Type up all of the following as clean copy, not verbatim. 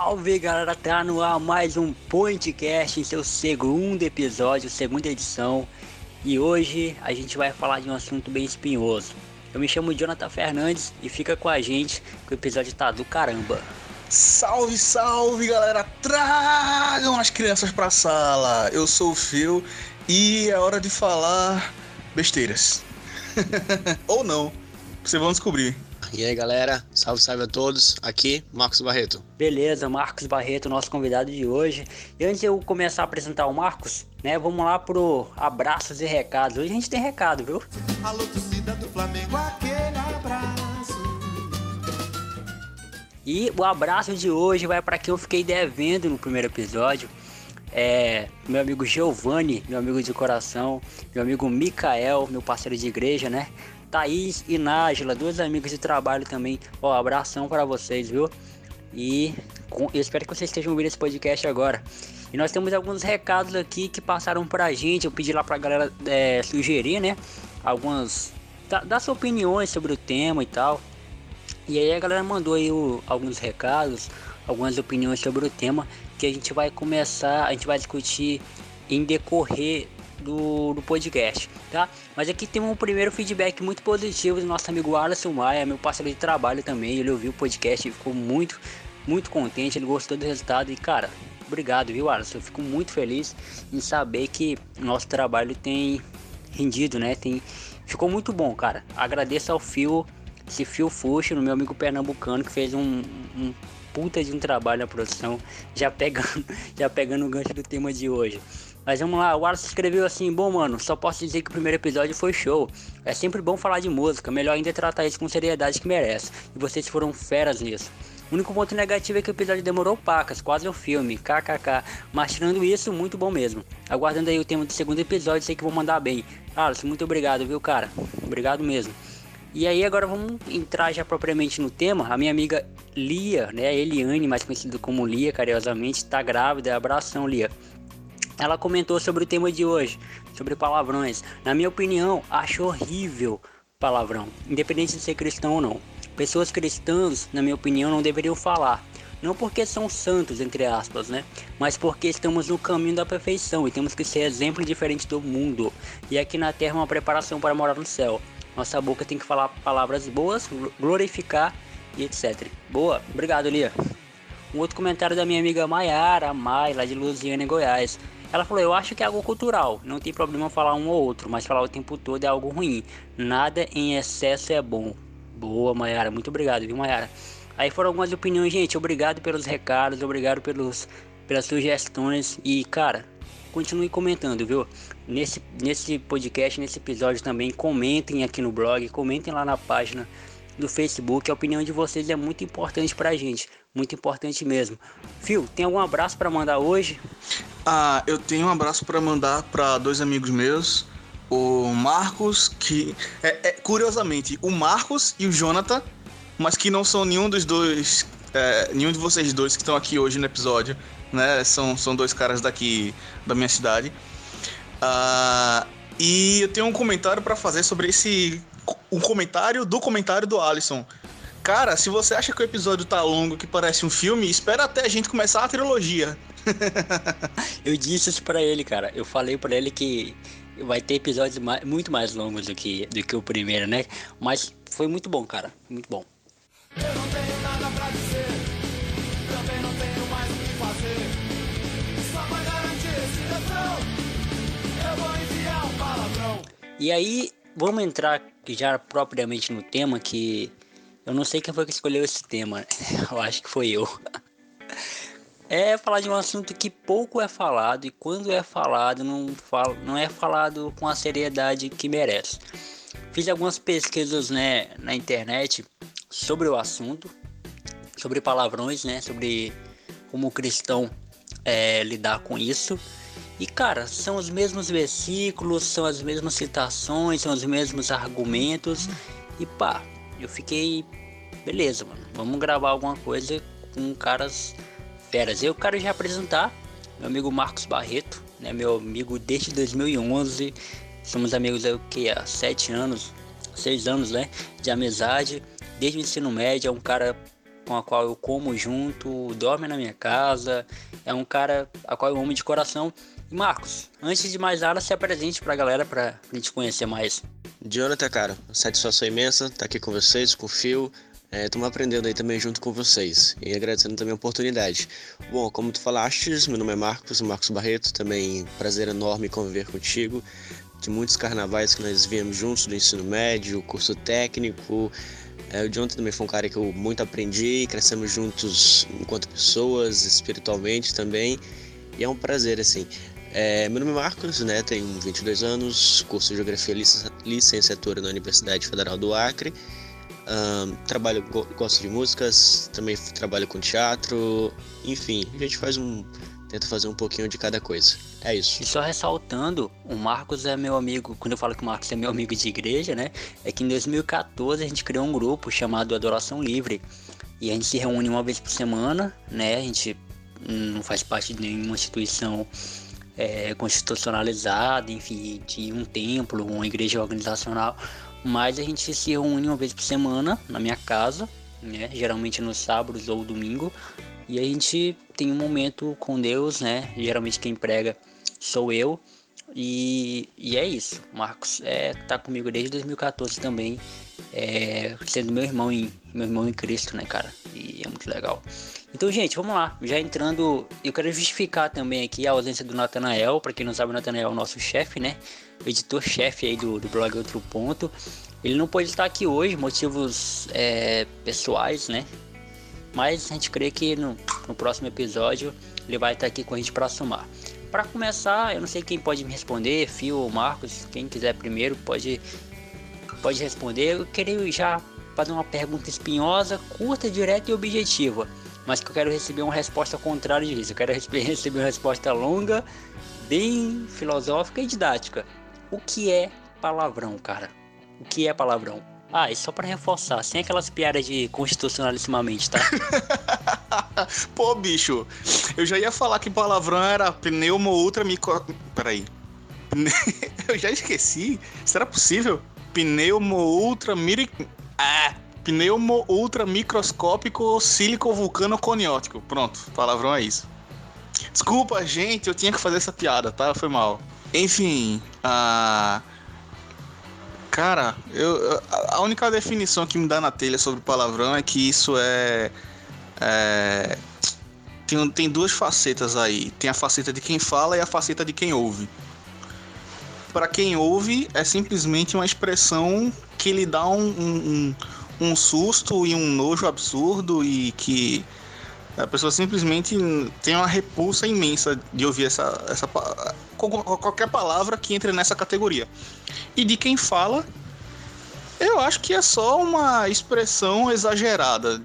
Salve galera, tá no ar mais um podcast em seu segundo episódio, segunda edição. E hoje a gente vai falar de um assunto bem espinhoso. Eu me chamo Jonathan Fernandes e fica com a gente que o episódio tá do caramba. Salve, salve galera, tragam as crianças pra sala. Eu sou o Phil e é hora de falar besteiras. Ou não, vocês vão descobrir. E aí galera, salve, salve a todos, aqui Marcos Barreto. Beleza, Marcos Barreto, nosso convidado de hoje. E antes de eu começar a apresentar o Marcos, né, vamos lá pro abraços e recados. Hoje a gente tem recado, viu? Alô, torcida do Flamengo, aquele abraço. E o abraço de hoje vai para quem eu fiquei devendo no primeiro episódio. Meu amigo Giovanni, meu amigo de coração, meu amigo Mikael, meu parceiro de igreja, né? Thaís e Nájila, dois amigos de trabalho também. Ó, abração para vocês, viu? E eu espero que vocês estejam ouvindo esse podcast agora. E nós temos alguns recados aqui que passaram pra gente. Eu pedi lá pra galera sugerir, né? Algumas... dar suas opiniões sobre o tema e tal. E aí a galera mandou aí alguns recados, algumas opiniões sobre o tema que a gente vai discutir em decorrer do podcast, tá? Mas aqui tem um primeiro feedback muito positivo do nosso amigo Alisson Maia, meu parceiro de trabalho também. Ele ouviu o podcast e ficou muito, muito contente, ele gostou do resultado e, cara, obrigado, viu, Alisson? Eu fico muito feliz em saber que o nosso trabalho tem rendido, né? Ficou muito bom, cara. Agradeço ao Phil Fuxo, meu amigo pernambucano, que fez um puta de um trabalho na produção, já pegando o gancho do tema de hoje. Mas vamos lá, o Wallace escreveu assim: bom mano, só posso dizer que o primeiro episódio foi show. É sempre bom falar de música, melhor ainda é tratar isso com seriedade que merece. E vocês foram feras nisso. O único ponto negativo é que o episódio demorou pacas, quase um filme, kkk. Mas tirando isso, muito bom mesmo. Aguardando aí o tema do segundo episódio, sei que vou mandar bem. Wallace, muito obrigado, viu cara? Obrigado mesmo. E aí agora vamos entrar já propriamente no tema. A minha amiga Lia, né, Eliane, mais conhecida como Lia, carinhosamente, tá grávida. Abração, Lia. Ela comentou sobre o tema de hoje, sobre palavrões. Na minha opinião, acho horrível palavrão, independente de ser cristão ou não. Pessoas cristãs, na minha opinião, não deveriam falar. Não porque são santos, entre aspas, né? Mas porque estamos no caminho da perfeição e temos que ser exemplo diferente do mundo. E aqui na terra uma preparação para morar no céu. Nossa boca tem que falar palavras boas, glorificar e etc. Boa, obrigado, Lia. Um outro comentário da minha amiga Maiara, lá de Lusiana, Goiás. Ela falou: eu acho que é algo cultural, não tem problema falar um ou outro, mas falar o tempo todo é algo ruim. Nada em excesso é bom. Boa, Maiara, muito obrigado, viu, Maiara? Aí foram algumas opiniões, gente. Obrigado pelos recados, obrigado pelas sugestões. E, cara, continue comentando, viu? Nesse podcast, nesse episódio também, comentem aqui no blog, comentem lá na página do Facebook. A opinião de vocês é muito importante pra gente, muito importante mesmo. Phil, tem algum abraço pra mandar hoje? Eu tenho um abraço pra mandar pra dois amigos meus, o Marcos, que curiosamente, o Marcos e o Jonathan, mas que não são nenhum dos dois, nenhum de vocês dois que estão aqui hoje no episódio, né? São dois caras daqui da minha cidade. E eu tenho um comentário pra fazer sobre um comentário do Alisson. Cara, se você acha que o episódio tá longo, que parece um filme, espera até a gente começar a trilogia. Eu disse isso pra ele, cara. Eu falei pra ele que vai ter episódios muito mais longos do que o primeiro, né? Mas foi muito bom, cara. Muito bom. Eu não tenho nada pra dizer, também não tenho mais o que fazer. Só pra garantir esse refrão, eu vou enviar um palavrão. E aí, vamos entrar já propriamente no tema, que eu não sei quem foi que escolheu esse tema. Eu acho que foi eu. É falar de um assunto que pouco é falado, e quando é falado, não é falado com a seriedade que merece. Fiz algumas pesquisas, né, na internet sobre o assunto, sobre palavrões, né, sobre como o cristão lidar com isso. E cara, são os mesmos versículos, são as mesmas citações, são os mesmos argumentos. E pá, eu fiquei, beleza, mano, vamos gravar alguma coisa com caras feras. Eu quero já apresentar meu amigo Marcos Barreto, né, meu amigo desde 2011. Somos amigos há 6 anos, né, de amizade. Desde o ensino médio, é um cara com a qual eu como junto, dorme na minha casa, é um cara a qual eu amo de coração. E Marcos, antes de mais nada, se apresente pra galera pra gente conhecer mais. Jonathan, cara, satisfação imensa estar aqui com vocês, com o Phil. Estamos aprendendo aí também junto com vocês e agradecendo também a oportunidade. Bom, como tu falaste, meu nome é Marcos Barreto, também prazer enorme conviver contigo. De muitos carnavais que nós viemos juntos do ensino médio, curso técnico. O Jonathan também foi um cara que eu muito aprendi, crescemos juntos enquanto pessoas, espiritualmente também. E é um prazer, assim. Meu nome é Marcos, né? Tenho 22 anos, curso de Geografia Licenciatura na Universidade Federal do Acre. Gosto de músicas, também trabalho com teatro, enfim, a gente tenta fazer um pouquinho de cada coisa. É isso. E só ressaltando, o Marcos é meu amigo, quando eu falo que o Marcos é meu amigo de igreja, né? É que em 2014 a gente criou um grupo chamado Adoração Livre. E a gente se reúne uma vez por semana, né? A gente não faz parte de nenhuma instituição constitucionalizada, enfim, de um templo, uma igreja organizacional. Mas a gente se reúne uma vez por semana na minha casa, né? Geralmente nos sábados ou domingo. E a gente tem um momento com Deus, né? Geralmente quem prega sou eu. E é isso. O Marcos tá comigo desde 2014 também. Sendo meu irmão em Cristo, né, cara? E é muito legal. Então, gente, vamos lá. Já entrando, eu quero justificar também aqui a ausência do Natanael. Para quem não sabe, o Natanael é o nosso chefe, né? O editor-chefe aí do blog Outro Ponto. Ele não pôde estar aqui hoje, motivos pessoais, né? Mas a gente crê que no próximo episódio ele vai estar aqui com a gente para somar. Para começar, eu não sei quem pode me responder, Phil ou Marcos, quem quiser primeiro pode responder. Eu queria já fazer uma pergunta espinhosa, curta, direta e objetiva, mas que eu quero receber uma resposta contrária disso. Eu quero receber uma resposta longa, bem filosófica e didática. O que é palavrão, cara? O que é palavrão? E só pra reforçar, sem aquelas piadas de constitucionalissimamente, tá? Pô, bicho, eu já ia falar que palavrão era pneumo ultra micro... Peraí. Eu já esqueci. Será possível? Pneumo ultra microscópico sílico vulcano coniótico. Pronto, palavrão é isso. Desculpa, gente, eu tinha que fazer essa piada, tá? Foi mal. Enfim, cara, a única definição que me dá na telha sobre palavrão é que isso tem duas facetas aí. Tem a faceta de quem fala e a faceta de quem ouve. Para quem ouve, é simplesmente uma expressão que lhe dá um susto e um nojo absurdo e que a pessoa simplesmente tem uma repulsa imensa de ouvir qualquer palavra que entre nessa categoria. E de quem fala, eu acho que é só uma expressão exagerada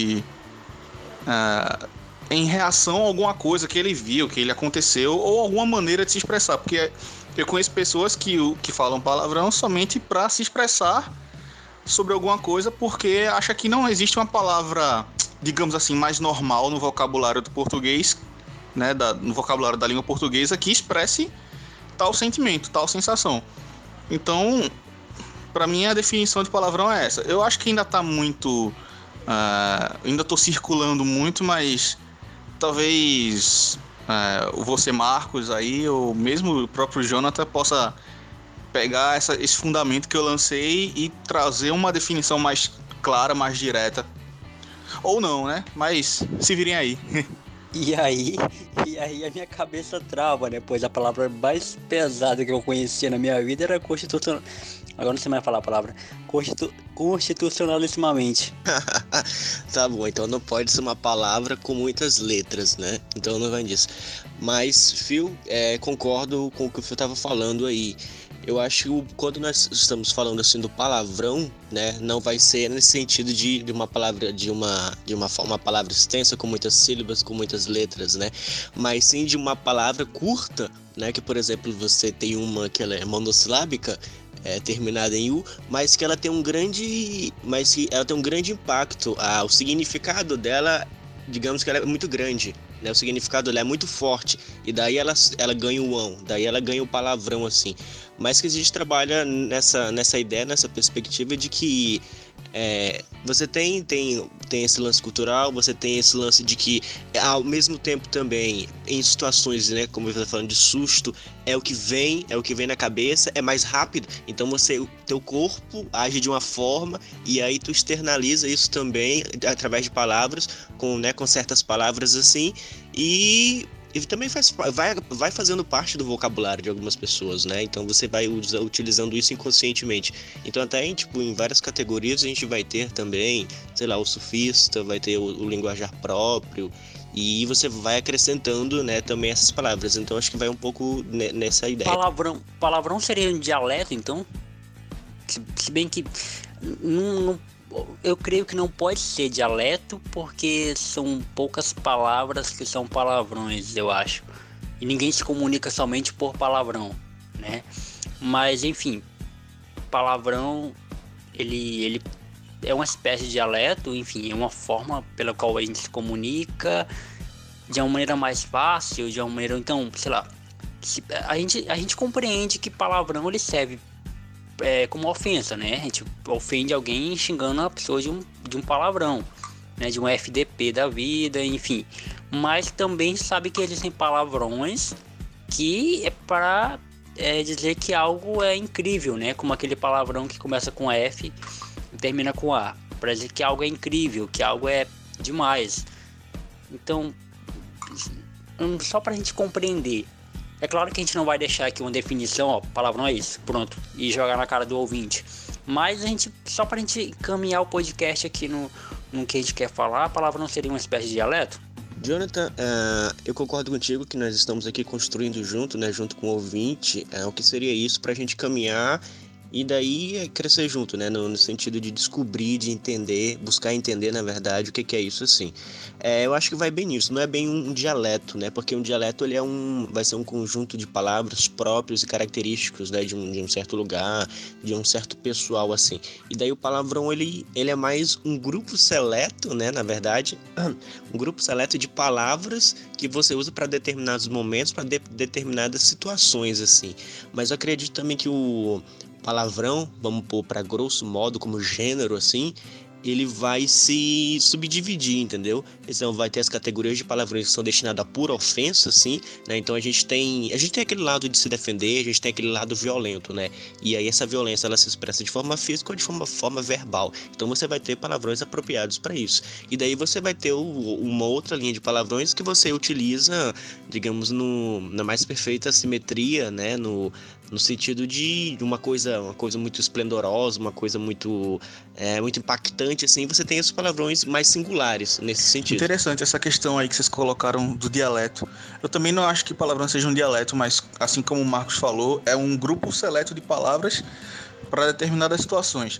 em reação a alguma coisa que ele viu, que ele aconteceu, ou alguma maneira de se expressar. Porque eu conheço pessoas que falam palavrão somente para se expressar sobre alguma coisa, porque acha que não existe uma palavra, digamos assim, mais normal no vocabulário do português, né, no vocabulário da língua portuguesa, que expresse tal sentimento, tal sensação. Então, para mim, a definição de palavrão é essa. Eu acho que ainda tá muito... ainda tô circulando muito, mas talvez você, Marcos, aí, ou mesmo o próprio Jonathan, possa pegar esse fundamento que eu lancei e trazer uma definição mais clara, mais direta. Ou não, né? Mas se virem aí. E aí a minha cabeça trava, né? Pois a palavra mais pesada que eu conhecia na minha vida era constitucional. Agora não sei mais falar a palavra. Constitucionalissimamente. Tá bom, então não pode ser uma palavra com muitas letras, né? Então não vai disso. Mas, Phil, concordo com o que o Phil tava falando aí. Eu acho que quando nós estamos falando assim do palavrão, né, não vai ser nesse sentido de uma palavra, uma palavra extensa com muitas sílabas, com muitas letras, né, mas sim de uma palavra curta, né, que por exemplo você tem uma que ela é monossilábica, terminada em U, mas que ela tem um grande impacto. O significado dela, digamos que ela é muito grande, né? O significado dela é muito forte, e daí ela ganha o ão, daí ela ganha o palavrão, assim. Mas que a gente trabalha nessa ideia, nessa perspectiva de que Você tem esse lance cultural, você tem esse lance de que, ao mesmo tempo também, em situações, né, como eu tô falando de susto, é o que vem na cabeça, é mais rápido, então o teu corpo age de uma forma, e aí tu externaliza isso também, através de palavras, com certas palavras assim, e também vai fazendo parte do vocabulário de algumas pessoas, né? Então você vai utilizando isso inconscientemente. Então até em várias categorias a gente vai ter também, sei lá, o sufista, vai ter o linguajar próprio, e você vai acrescentando, né, também essas palavras. Então acho que vai um pouco nessa ideia. Palavrão seria um dialeto, então? Se bem que eu creio que não pode ser dialeto, porque são poucas palavras que são palavrões, eu acho. E ninguém se comunica somente por palavrão, né? Mas, enfim, palavrão, ele é uma espécie de dialeto, enfim, é uma forma pela qual a gente se comunica de uma maneira mais fácil, de uma maneira... Então, sei lá, a gente compreende que palavrão ele serve como ofensa, né? A gente ofende alguém xingando a pessoa de um palavrão, né? De um FDP da vida, enfim. Mas também sabe que existem palavrões que é para dizer que algo é incrível, né? Como aquele palavrão que começa com F e termina com A, para dizer que algo é incrível, que algo é demais. Então, só para a gente compreender. É claro que a gente não vai deixar aqui uma definição, ó, palavrão é isso, pronto, e jogar na cara do ouvinte. Mas só pra gente caminhar o podcast aqui no que a gente quer falar, a palavra não seria uma espécie de dialeto? Jonathan, eu concordo contigo que nós estamos aqui construindo junto, né, junto com o ouvinte, o que seria isso pra gente caminhar e daí crescer junto, né, no sentido de descobrir, de entender, buscar entender, na verdade, o que é isso, assim. Eu acho que vai bem nisso, não é bem um dialeto, né, porque um dialeto ele vai ser um conjunto de palavras próprios e característicos, né, de um certo lugar, de um certo pessoal, assim. E daí o palavrão, ele é mais um grupo seleto, né, na verdade, um grupo seleto de palavras que você usa para determinados momentos, para determinadas situações, assim. Mas eu acredito também que o palavrão, vamos pôr para grosso modo como gênero assim, ele vai se subdividir, entendeu? Então vai ter as categorias de palavrões que são destinadas a pura ofensa, assim, né? Então a gente tem aquele lado de se defender, a gente tem aquele lado violento, né? E aí essa violência ela se expressa de forma física ou de forma verbal. Então você vai ter palavrões apropriados para isso. E daí você vai ter uma outra linha de palavrões que você utiliza, digamos, na mais perfeita simetria, né? No sentido de uma coisa muito esplendorosa, uma coisa muito impactante, assim, você tem esses palavrões mais singulares nesse sentido. Interessante essa questão aí que vocês colocaram do dialeto. Eu também não acho que palavrão seja um dialeto, mas assim como o Marcos falou, é um grupo seleto de palavras para determinadas situações.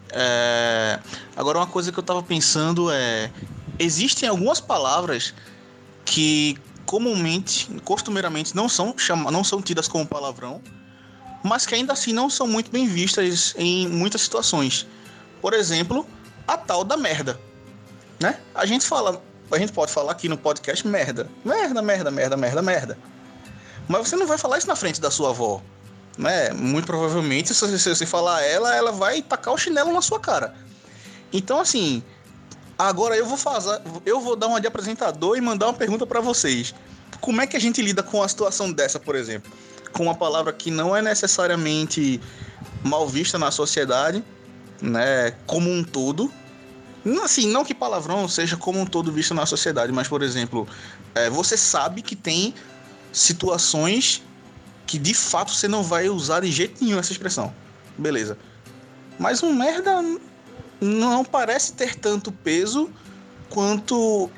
Agora, uma coisa que eu estava pensando existem algumas palavras que costumeiramente não são tidas como palavrão, mas que ainda assim não são muito bem vistas em muitas situações. Por exemplo, a tal da merda, né? A gente pode falar aqui no podcast merda. Merda. Mas você não vai falar isso na frente da sua avó, né? Muito provavelmente, se você falar ela vai tacar o chinelo na sua cara. Então, assim, agora eu vou dar uma de apresentador e mandar uma pergunta para vocês. Como é que a gente lida com a situação dessa, por exemplo? Com uma palavra que não é necessariamente mal vista na sociedade, né, como um todo. Assim, não que palavrão seja como um todo visto na sociedade, mas, por exemplo, você sabe que tem situações que de fato você não vai usar de jeito nenhum essa expressão. Beleza. Mas um merda não parece ter tanto peso quanto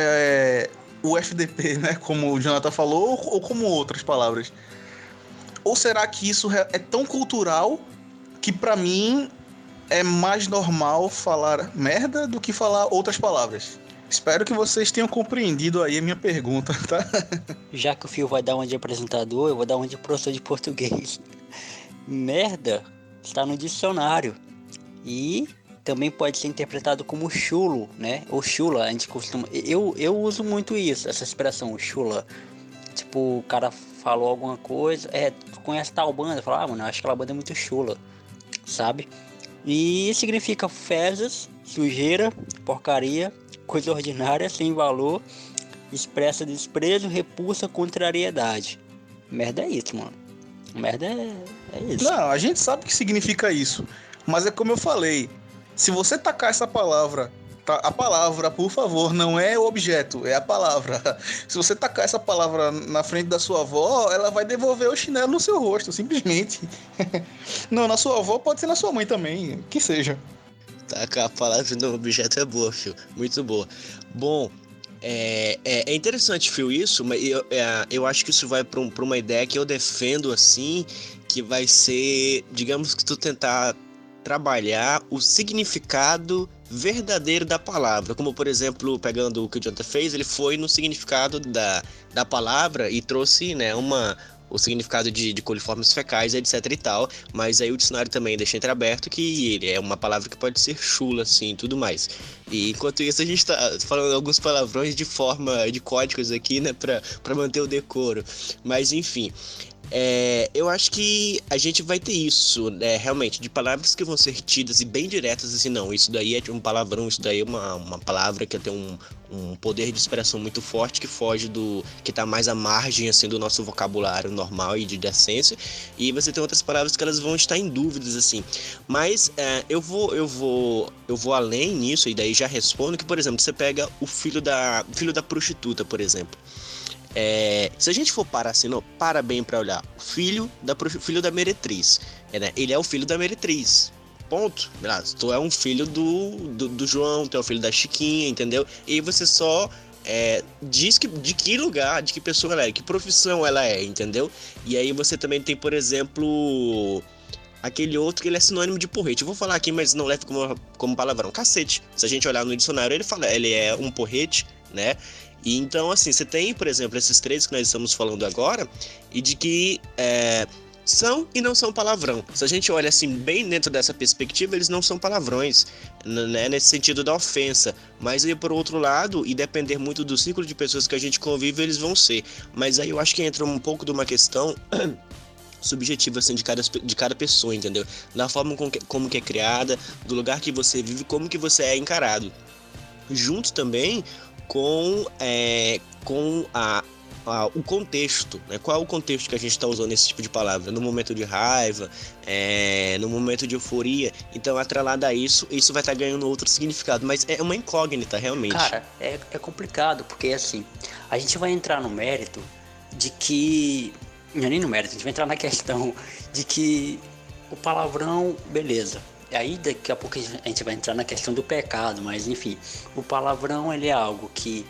o FDP, né, como o Jonathan falou, ou como outras palavras. Ou será que isso é tão cultural que pra mim é mais normal falar merda do que falar outras palavras? Espero que vocês tenham compreendido aí a minha pergunta, tá? Já que o Fio vai dar uma de apresentador, eu vou dar uma de professor de português. Merda está no dicionário e também pode ser interpretado como chulo, né? Ou chula, a gente costuma... Eu uso muito isso, essa expressão, chula. Tipo, o cara falou alguma coisa, tu conhece tal banda? Fala, mano, eu acho que aquela banda é muito chula, sabe? E significa fezes, sujeira, porcaria, coisa ordinária, sem valor, expressa desprezo, repulsa, contrariedade. Merda é isso, mano. Merda é isso. Não, a gente sabe que significa isso. Mas é como eu falei. Se você tacar essa palavra... A palavra, por favor, não é o objeto, é a palavra. Se você tacar essa palavra na frente da sua avó, ela vai devolver o chinelo no seu rosto, simplesmente. Não, na sua avó, pode ser na sua mãe também, que seja. Tacar a palavra no objeto é boa, Phil. Muito boa. Bom, é interessante, Phil, isso, mas eu acho que isso vai para uma ideia que eu defendo, assim, que vai ser, digamos que tu tentar trabalhar o significado verdadeiro da palavra, como por exemplo, pegando o que o Jonathan fez, ele foi no significado da palavra e trouxe, né, o significado de coliformes fecais, etc e tal, mas aí o dicionário também deixa entreaberto que ele é uma palavra que pode ser chula, assim, e tudo mais. E enquanto isso a gente tá falando alguns palavrões de forma de códigos aqui, né, pra manter o decoro, mas enfim... eu acho que a gente vai ter isso, né, realmente, de palavras que vão ser tidas e bem diretas, assim, não, isso daí é um palavrão, isso daí é uma palavra que tem um poder de expressão muito forte que foge que tá mais à margem, assim, do nosso vocabulário normal e de decência, e você tem outras palavras que elas vão estar em dúvidas, assim, mas eu vou além nisso, e daí já respondo que, por exemplo, você pega o filho da prostituta, por exemplo. Se a gente for parar assim, não, para bem pra olhar, o filho da meretriz, né? Ele é o filho da meretriz, ponto. Tu é um filho do João, tu é o filho da Chiquinha, entendeu? E aí você só diz de que lugar, de que pessoa ela é, que profissão ela é, entendeu? E aí você também tem, por exemplo, aquele outro que ele é sinônimo de porrete. Eu vou falar aqui, mas não leve como palavrão, cacete. Se a gente olhar no dicionário, ele é um porrete, né? E então, assim, você tem, por exemplo, esses três que nós estamos falando agora, e de que são e não são palavrão. Se a gente olha assim, bem dentro dessa perspectiva, eles não são palavrões, né, nesse sentido da ofensa. Mas aí, por outro lado, e depender muito do círculo de pessoas que a gente convive, eles vão ser. Mas aí eu acho que entra um pouco de uma questão subjetiva, assim, de cada pessoa, entendeu? Da forma como que é criada, do lugar que você vive, como que você é encarado. Junto também com o contexto, né? Qual é o contexto que a gente está usando esse tipo de palavra? No momento de raiva, no momento de euforia. Então, atrelado a isso vai estar ganhando outro significado. Mas é uma incógnita, realmente. Cara, é complicado, porque assim, a gente vai entrar no mérito de que... Não é nem no mérito, a gente vai entrar na questão de que o palavrão, beleza. E aí daqui a pouco a gente vai entrar na questão do pecado, mas enfim, o palavrão ele é algo que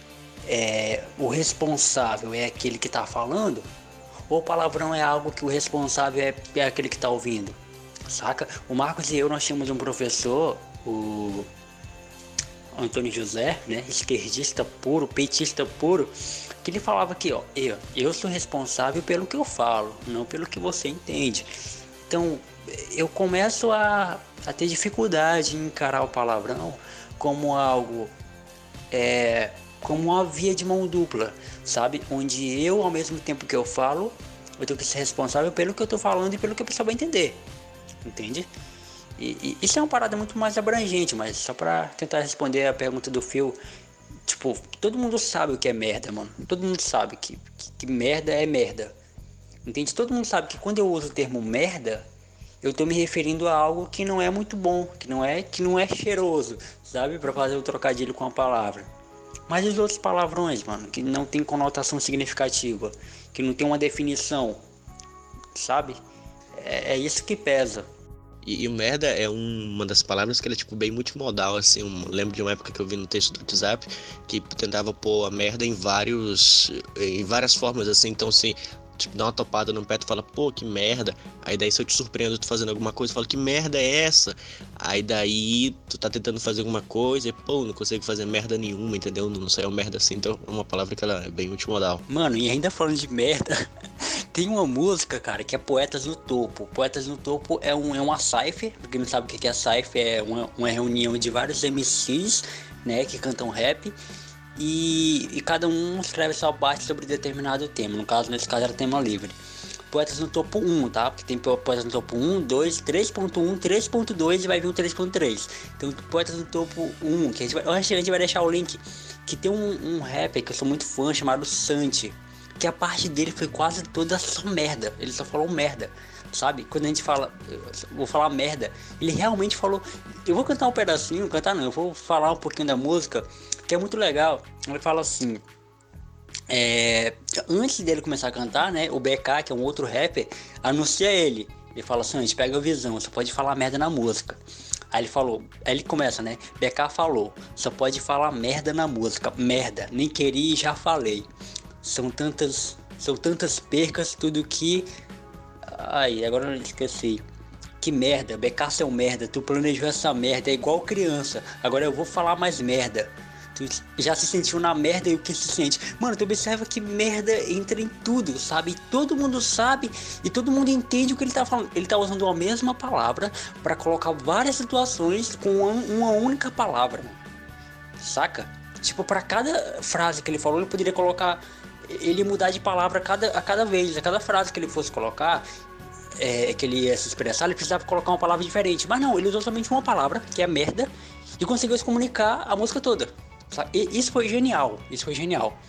o responsável é aquele que está falando, ou o palavrão é algo que o responsável é aquele que está ouvindo, saca? O Marcos e eu, nós tínhamos um professor, o Antônio José, né, esquerdista puro, petista puro, que ele falava que, ó, eu sou responsável pelo que eu falo, não pelo que você entende. Então, eu começo a ter dificuldade em encarar o palavrão como algo, como uma via de mão dupla, sabe? Onde eu, ao mesmo tempo que eu falo, eu tenho que ser responsável pelo que eu tô falando e pelo que a pessoa vai entender, entende? E isso é uma parada muito mais abrangente, mas só pra tentar responder a pergunta do Phil, tipo, todo mundo sabe o que é merda, mano. Todo mundo sabe que merda é merda. Entende? Todo mundo sabe que quando eu uso o termo merda, eu tô me referindo a algo que não é muito bom, que não é cheiroso, sabe? Pra fazer o trocadilho com a palavra. Mas os outros palavrões, mano, que não tem conotação significativa, que não tem uma definição, sabe? É isso que pesa. E o merda é uma das palavras que ela é tipo bem multimodal, assim. Lembro de uma época que eu vi no texto do WhatsApp que tentava pôr a merda em várias formas, assim. Então, assim, tipo, dá uma topada no pé, tu fala, pô, que merda. Aí daí se eu te surpreendo, tu fazendo alguma coisa, tu fala, que merda é essa? Aí daí tu tá tentando fazer alguma coisa e, pô, não consigo fazer merda nenhuma, entendeu? Não saiu merda assim, então é uma palavra que ela é bem multimodal. Mano, e ainda falando de merda, tem uma música, cara, que é Poetas no Topo. Poetas no Topo é uma cypher, pra quem não sabe o que é cypher, é uma reunião de vários MCs, né, que cantam rap. E cada um escreve sua parte sobre determinado tema. Nesse caso era tema livre. Poetas no Topo 1, tá? Porque tem Poetas no Topo 1, 2, 3.1, 3.2 e vai vir um 3.3. Então, Poetas no Topo 1, que eu acho que a gente vai deixar o link, que tem um rapper que eu sou muito fã, chamado Santi, que a parte dele foi quase toda só merda. Ele só falou merda, sabe? Quando a gente fala, vou falar merda, ele realmente falou. Eu vou cantar um pedacinho, eu vou falar um pouquinho da música, que é muito legal. Ele fala assim, antes dele começar a cantar, né, o BK, que é um outro rapper, anuncia ele fala assim, a gente pega a visão, você pode falar merda na música. Aí ele começa, né, BK falou, só pode falar merda na música, merda, nem queria e já falei, são tantas percas, tudo que, agora eu esqueci, que merda, BK seu merda, tu planejou essa merda, é igual criança, agora eu vou falar mais merda. Já se sentiu na merda e o que se sente. Mano, tu observa que merda entra em tudo, sabe? Todo mundo sabe e todo mundo entende o que ele tá falando. Ele tá usando a mesma palavra para colocar várias situações com uma única palavra, mano. Saca? Tipo, para cada frase que ele falou, ele poderia colocar... Ele mudar de palavra a cada vez. A cada frase que ele fosse colocar... que ele ia se expressar, ele precisava colocar uma palavra diferente. Mas não, ele usou somente uma palavra, que é merda, e conseguiu se comunicar a música toda. Isso foi genial. Eu vou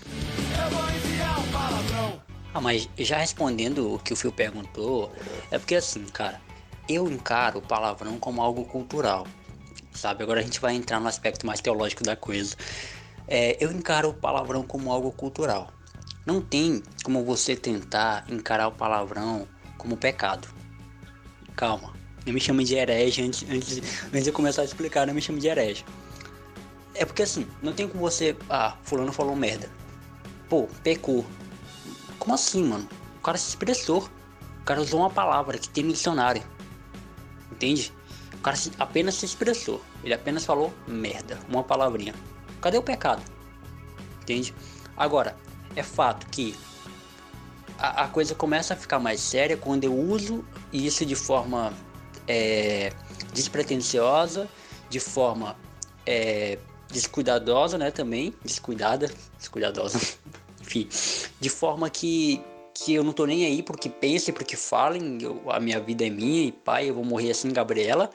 enviar um palavrão. Mas já respondendo o que o Phil perguntou, é porque assim, cara, eu encaro o palavrão como algo cultural, sabe? Agora a gente vai entrar no aspecto mais teológico da coisa. Eu encaro o palavrão como algo cultural. Não tem como você tentar encarar o palavrão como pecado. Calma, não me chame de herege antes de eu começar a explicar, não me chame de herege. É porque assim, não tem como você... fulano falou merda. Pô, pecou. Como assim, mano? O cara se expressou. O cara usou uma palavra que tem no dicionário. Entende? O cara apenas se expressou. Ele apenas falou merda. Uma palavrinha. Cadê o pecado? Entende? Agora, é fato que a coisa começa a ficar mais séria quando eu uso isso de forma despretensiosa, de forma... descuidadosa, né, também, descuidadosa, enfim, de forma que eu não tô nem aí pro que pensem, pro que falem, a minha vida é minha e pai, eu vou morrer assim, Gabriela,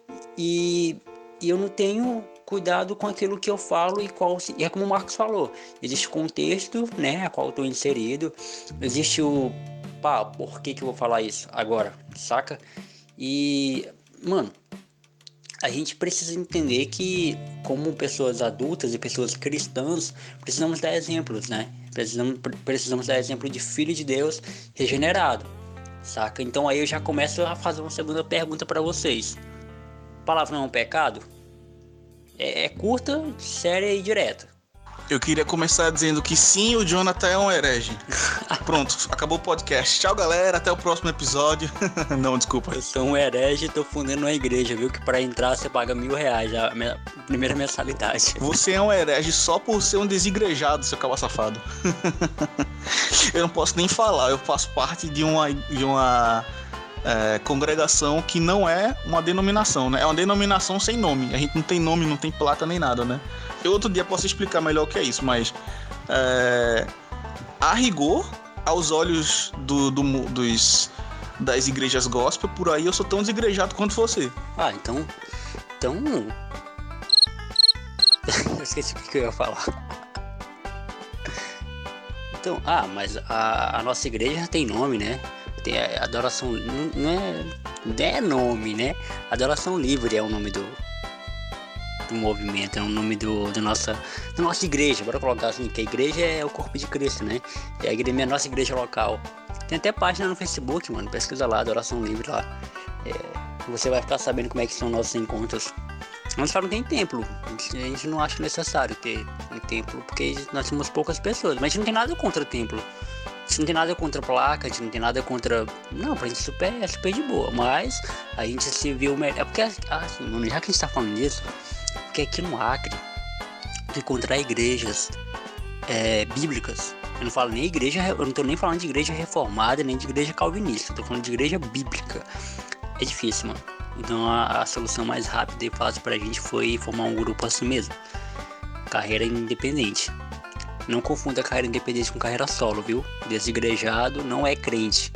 e eu não tenho cuidado com aquilo que eu falo e é como o Marcos falou, existe o contexto, né, a qual eu tô inserido, existe por que eu vou falar isso agora, saca? E, mano, a gente precisa entender que, como pessoas adultas e pessoas cristãs, precisamos dar exemplos, né? Precisamos dar exemplo de filho de Deus regenerado, saca? Então aí eu já começo a fazer uma segunda pergunta para vocês. Palavrão é um pecado? É curta, séria e direta. Eu queria começar dizendo que sim, o Jonathan é um herege. Pronto, acabou o podcast. Tchau, galera, até o próximo episódio. Não, desculpa. Eu sou um herege e tô fundando uma igreja, viu? Que pra entrar você paga R$1.000, a minha primeira mensalidade. Você é um herege só por ser um desigrejado, seu cabo safado. Eu não posso nem falar, eu faço parte de uma congregação que não é uma denominação, né? É uma denominação sem nome. A gente não tem nome, não tem placa nem nada, né? Eu outro dia posso explicar melhor o que é isso, mas a rigor, aos olhos das igrejas gospel, por aí eu sou tão desigrejado quanto você. Então... eu esqueci o que eu ia falar. Então, mas a nossa igreja tem nome, né? Tem a adoração... Não é nome, né? Adoração Livre é o nome do movimento, é o nome da nossa igreja. Bora colocar assim, que a igreja é o corpo de Cristo, né? É a nossa igreja local. Tem até página no Facebook, mano, pesquisa lá, Adoração Livre lá. Você vai ficar sabendo como é que são nossos encontros. Nós só não tem templo, a gente não acha necessário ter um templo, porque nós somos poucas pessoas, mas a gente não tem nada contra templo. A gente não tem nada contra placa, a gente não tem nada contra... Não, pra gente é super de boa, mas a gente se viu melhor. É porque, assim, mano, já que a gente tá falando disso, porque aqui no Acre, encontrar igrejas bíblicas, eu não falo nem igreja, eu não tô nem falando de igreja reformada, nem de igreja calvinista, eu tô falando de igreja bíblica. É difícil, mano. Então a solução mais rápida e fácil pra gente foi formar um grupo assim mesmo. Carreira independente. Não confunda carreira independente com carreira solo, viu? Desigrejado não é crente.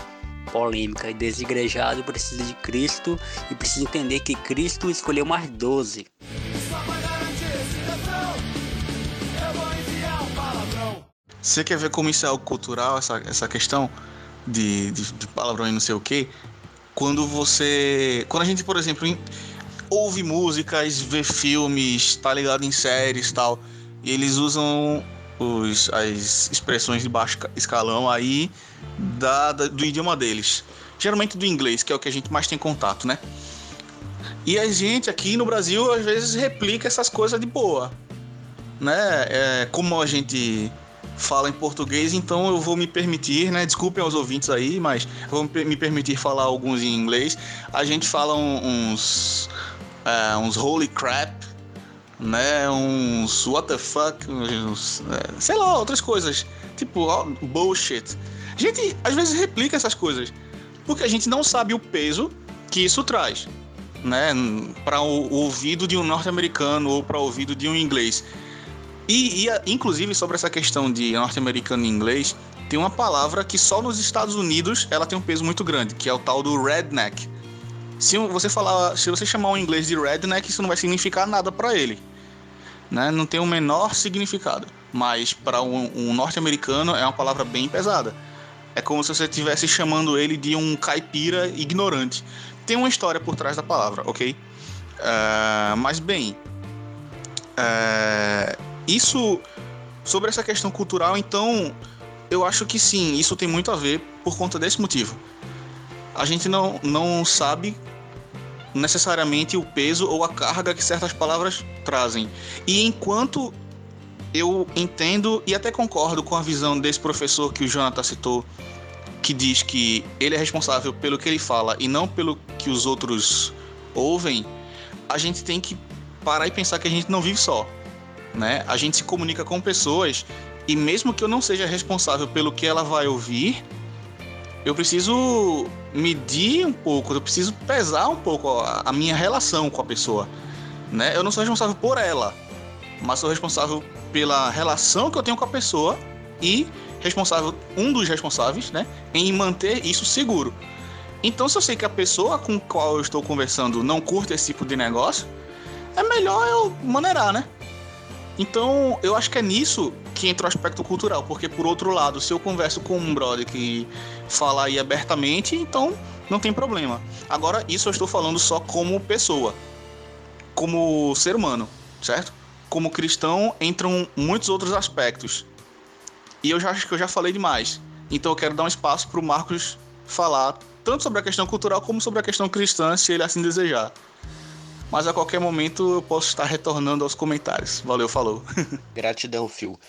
polêmica. E desigrejado precisa de Cristo e precisa entender que Cristo escolheu mais 12. Só pra garantir esse refrão, eu vou enviar um palavrão. Você quer ver como isso é algo cultural, essa questão de palavrão e não sei o quê? Quando a gente, por exemplo, ouve músicas, vê filmes, tá ligado, em séries e tal, e eles usam as expressões de baixo escalão aí do idioma deles. Geralmente do inglês, que é o que a gente mais tem contato, né? E a gente aqui no Brasil, às vezes, replica essas coisas de boa, né? Como a gente fala em português, então eu vou me permitir, né? Desculpem aos ouvintes aí, mas eu vou me permitir falar alguns em inglês. A gente fala uns holy crap, né? Uns what the fuck, sei lá, outras coisas, tipo bullshit. A gente às vezes replica essas coisas porque a gente não sabe o peso que isso traz, né? Para o ouvido de um norte-americano ou para o ouvido de um inglês. E inclusive sobre essa questão de norte-americano e inglês, tem uma palavra que só nos Estados Unidos ela tem um peso muito grande, que é o tal do redneck. Se você chamar um inglês de redneck, isso não vai significar nada para ele, né? Não tem o menor significado. Mas para um norte-americano é uma palavra bem pesada. É como se você estivesse chamando ele de um caipira ignorante. Tem uma história por trás da palavra, ok? Mas bem, isso sobre essa questão cultural, então eu acho que sim, isso tem muito a ver por conta desse motivo. A gente não sabe necessariamente o peso ou a carga que certas palavras trazem. E enquanto eu entendo e até concordo com a visão desse professor que o Jonathan citou, que diz que ele é responsável pelo que ele fala e não pelo que os outros ouvem, a gente tem que parar e pensar que a gente não vive só, né? A gente se comunica com pessoas e mesmo que eu não seja responsável pelo que ela vai ouvir, eu preciso medir um pouco, eu preciso pesar um pouco a minha relação com a pessoa, né? Eu não sou responsável por ela, mas sou responsável pela relação que eu tenho com a pessoa e um dos responsáveis, né, em manter isso seguro. Então, se eu sei que a pessoa com a qual eu estou conversando não curte esse tipo de negócio, é melhor eu maneirar, né? Então, eu acho que é nisso que entra o aspecto cultural, porque, por outro lado, se eu converso com um brother que fala aí abertamente, então não tem problema. Agora, isso eu estou falando só como pessoa, como ser humano, certo? Como cristão, entram muitos outros aspectos. E eu já acho que eu já falei demais. Então eu quero dar um espaço para o Marcos falar tanto sobre a questão cultural como sobre a questão cristã, se ele assim desejar. Mas a qualquer momento eu posso estar retornando aos comentários. Valeu, falou. Gratidão, Phil.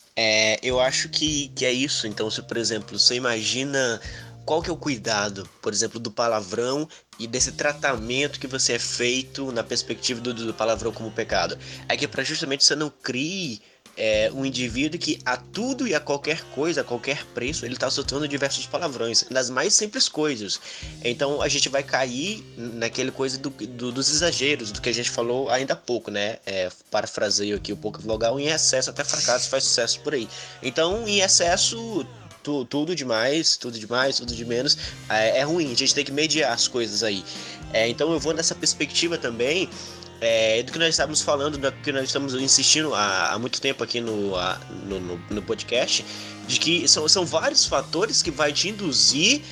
Eu acho que é isso. Então, se, por exemplo, você imagina qual que é o cuidado, por exemplo, do palavrão e desse tratamento que você é feito na perspectiva do palavrão como pecado. É que para justamente você não crie um indivíduo que a tudo e a qualquer coisa, a qualquer preço, ele está soltando diversos palavrões, nas mais simples coisas. Então a gente vai cair naquele coisa dos exageros, do que a gente falou ainda há pouco, né? Parafraseio aqui um pouco vogal, em excesso até fracasso faz sucesso por aí. Então, em excesso, tudo demais, tudo de menos, é ruim. A gente tem que mediar as coisas aí. Então eu vou nessa perspectiva também, do que nós estávamos falando, do que nós estamos insistindo há muito tempo aqui no podcast, de que são vários fatores que vai te induzir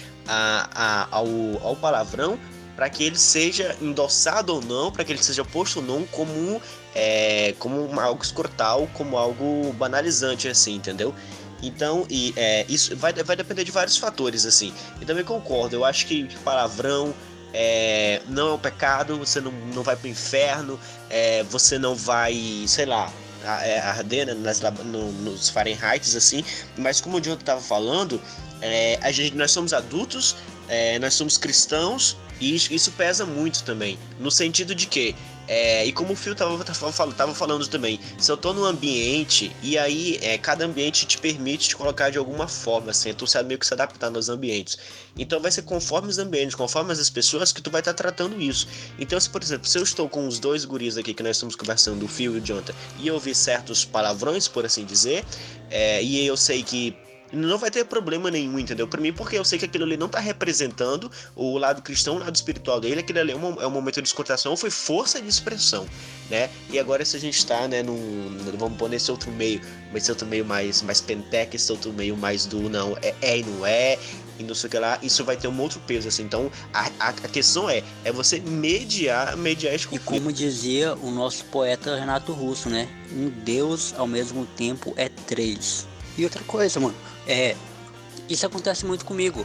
ao palavrão, para que ele seja endossado ou não, para que ele seja posto ou não como algo escrotal, como algo banalizante, assim, entendeu? Então, isso vai depender de vários fatores, assim. Eu também concordo, eu acho que palavrão não é um pecado, você não vai pro inferno, você não vai, sei lá, arder, né, nos Fahrenheit, assim. Mas como o Diogo estava falando, nós somos adultos, nós somos cristãos, e isso pesa muito também, no sentido de que, e como o Phil tava falando também, se eu tô num ambiente, e aí cada ambiente te permite te colocar de alguma forma, assim, tu sabe meio que se adaptar nos ambientes. Então vai ser conforme os ambientes, conforme as pessoas que tu vai estar tratando isso. Então, se por exemplo, se eu estou com os dois guris aqui que nós estamos conversando, o Phil e o Jonathan, e eu ouvi certos palavrões, por assim dizer, e eu sei que não vai ter problema nenhum, entendeu? Pra mim, porque eu sei que aquilo ali não tá representando o lado cristão, o lado espiritual dele, aquilo ali é um momento de descontração, foi força de expressão, né? E agora se a gente tá, né, vamos pôr nesse outro meio, esse outro meio mais penteca, esse outro meio mais do não, e não é, e não sei o que lá, isso vai ter um outro peso, assim. Então, a questão é você mediar esse conflito. E como dizia o nosso poeta Renato Russo, né? Um Deus ao mesmo tempo é três. E outra coisa, mano, isso acontece muito comigo.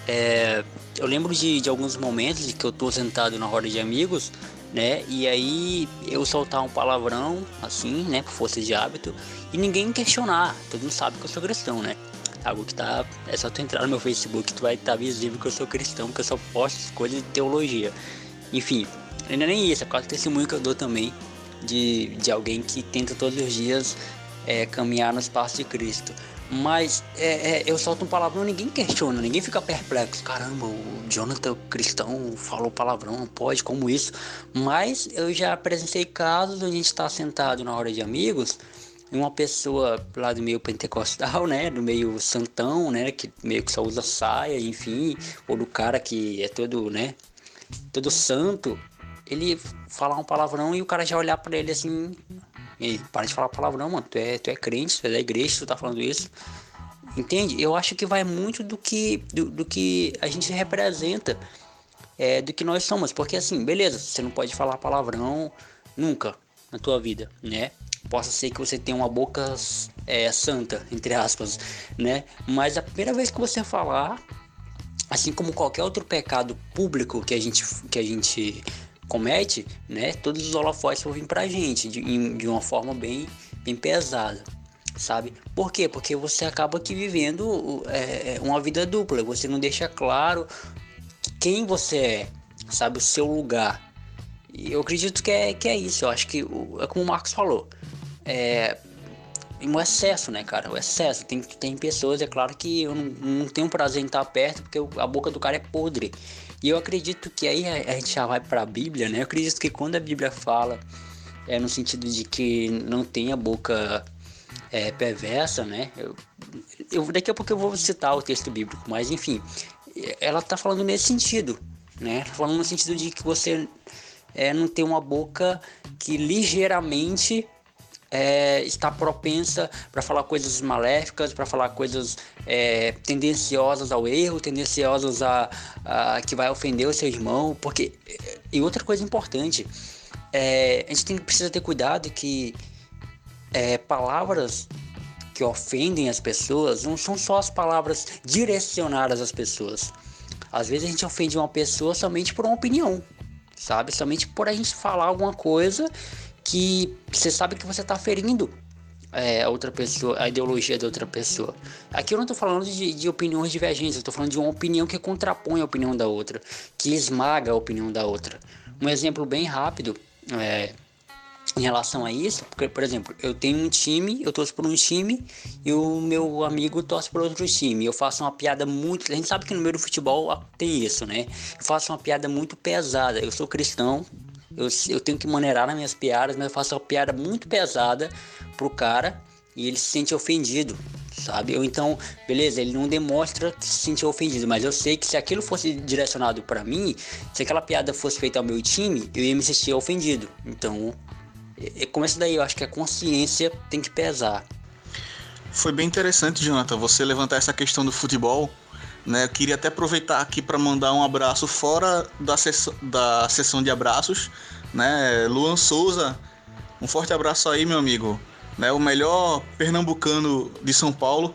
Eu lembro de alguns momentos que eu tô sentado na roda de amigos, né? E aí eu soltar um palavrão, assim, né? Por força de hábito, e ninguém questionar. Todo mundo sabe que eu sou cristão, né? Algo que é só tu entrar no meu Facebook, tu vai estar visível que eu sou cristão, que eu só posto coisas de teologia. Enfim, ainda nem isso, é por causa do testemunho que eu dou também de alguém que tenta todos os dias caminhar nos passos de Cristo. Mas eu solto um palavrão, ninguém questiona, ninguém fica perplexo. Caramba, o Jonathan cristão falou palavrão, não pode, como isso? Mas eu já presenciei casos onde a gente está sentado na hora de amigos, e uma pessoa lá do meio pentecostal, né, do meio santão, né, que meio que só usa saia, enfim, ou do cara que é todo, né, todo santo, ele falar um palavrão e o cara já olhar pra ele assim: ei, para de falar palavrão, mano, tu é crente, tu é da igreja, tu tá falando isso. Entende? Eu acho que vai muito do que a gente representa, do que nós somos. Porque assim, beleza, você não pode falar palavrão nunca na tua vida, né? Possa ser que você tenha uma boca santa, entre aspas, né? Mas a primeira vez que você falar, assim como qualquer outro pecado público que a gente comete, né? Todos os holofotes vão vir pra gente de uma forma bem pesada, sabe? Por quê? Porque você acaba aqui vivendo uma vida dupla. Você não deixa claro quem você é, sabe? O seu lugar. E eu acredito que é isso. Eu acho que é como o Marcos falou. Um excesso, né, cara? O excesso. Tem pessoas, é claro que eu não tenho prazer em estar perto, porque a boca do cara é podre. E eu acredito que aí a gente já vai pra Bíblia, né? Eu acredito que quando a Bíblia fala no sentido de que não tem a boca perversa, né? Daqui a pouco eu vou citar o texto bíblico, mas enfim, ela tá falando nesse sentido, né? Tá falando no sentido de que você não tem uma boca que ligeiramente está propensa para falar coisas maléficas, para falar coisas tendenciosas ao erro, tendenciosas a que vai ofender o seu irmão. Porque, e outra coisa importante, a gente precisa ter cuidado que palavras que ofendem as pessoas não são só as palavras direcionadas às pessoas. Às vezes a gente ofende uma pessoa somente por uma opinião, sabe? Somente por a gente falar alguma coisa que você sabe que você está ferindo a outra pessoa, a ideologia da outra pessoa. Aqui eu não estou falando de opiniões divergentes, eu estou falando de uma opinião que contrapõe a opinião da outra, que esmaga a opinião da outra. Um exemplo bem rápido em relação a isso, porque, por exemplo, eu tenho um time, eu torço por um time e o meu amigo torce por outro time. Eu faço uma piada muito... A gente sabe que no meio do futebol tem isso, né? Eu faço uma piada muito pesada. Eu sou cristão, eu tenho que maneirar nas minhas piadas, mas eu faço uma piada muito pesada pro cara e ele se sente ofendido, sabe? Ou então, beleza, ele não demonstra que se sentiu ofendido, mas eu sei que se aquilo fosse direcionado pra mim, se aquela piada fosse feita ao meu time, eu ia me sentir ofendido. Então, com isso daí, eu acho que a consciência tem que pesar. Foi bem interessante, Jonathan, você levantar essa questão do futebol, né? Eu queria até aproveitar aqui para mandar um abraço fora da sessão de abraços, né? Luan Souza, um forte abraço aí, meu amigo, né? O melhor pernambucano de São Paulo.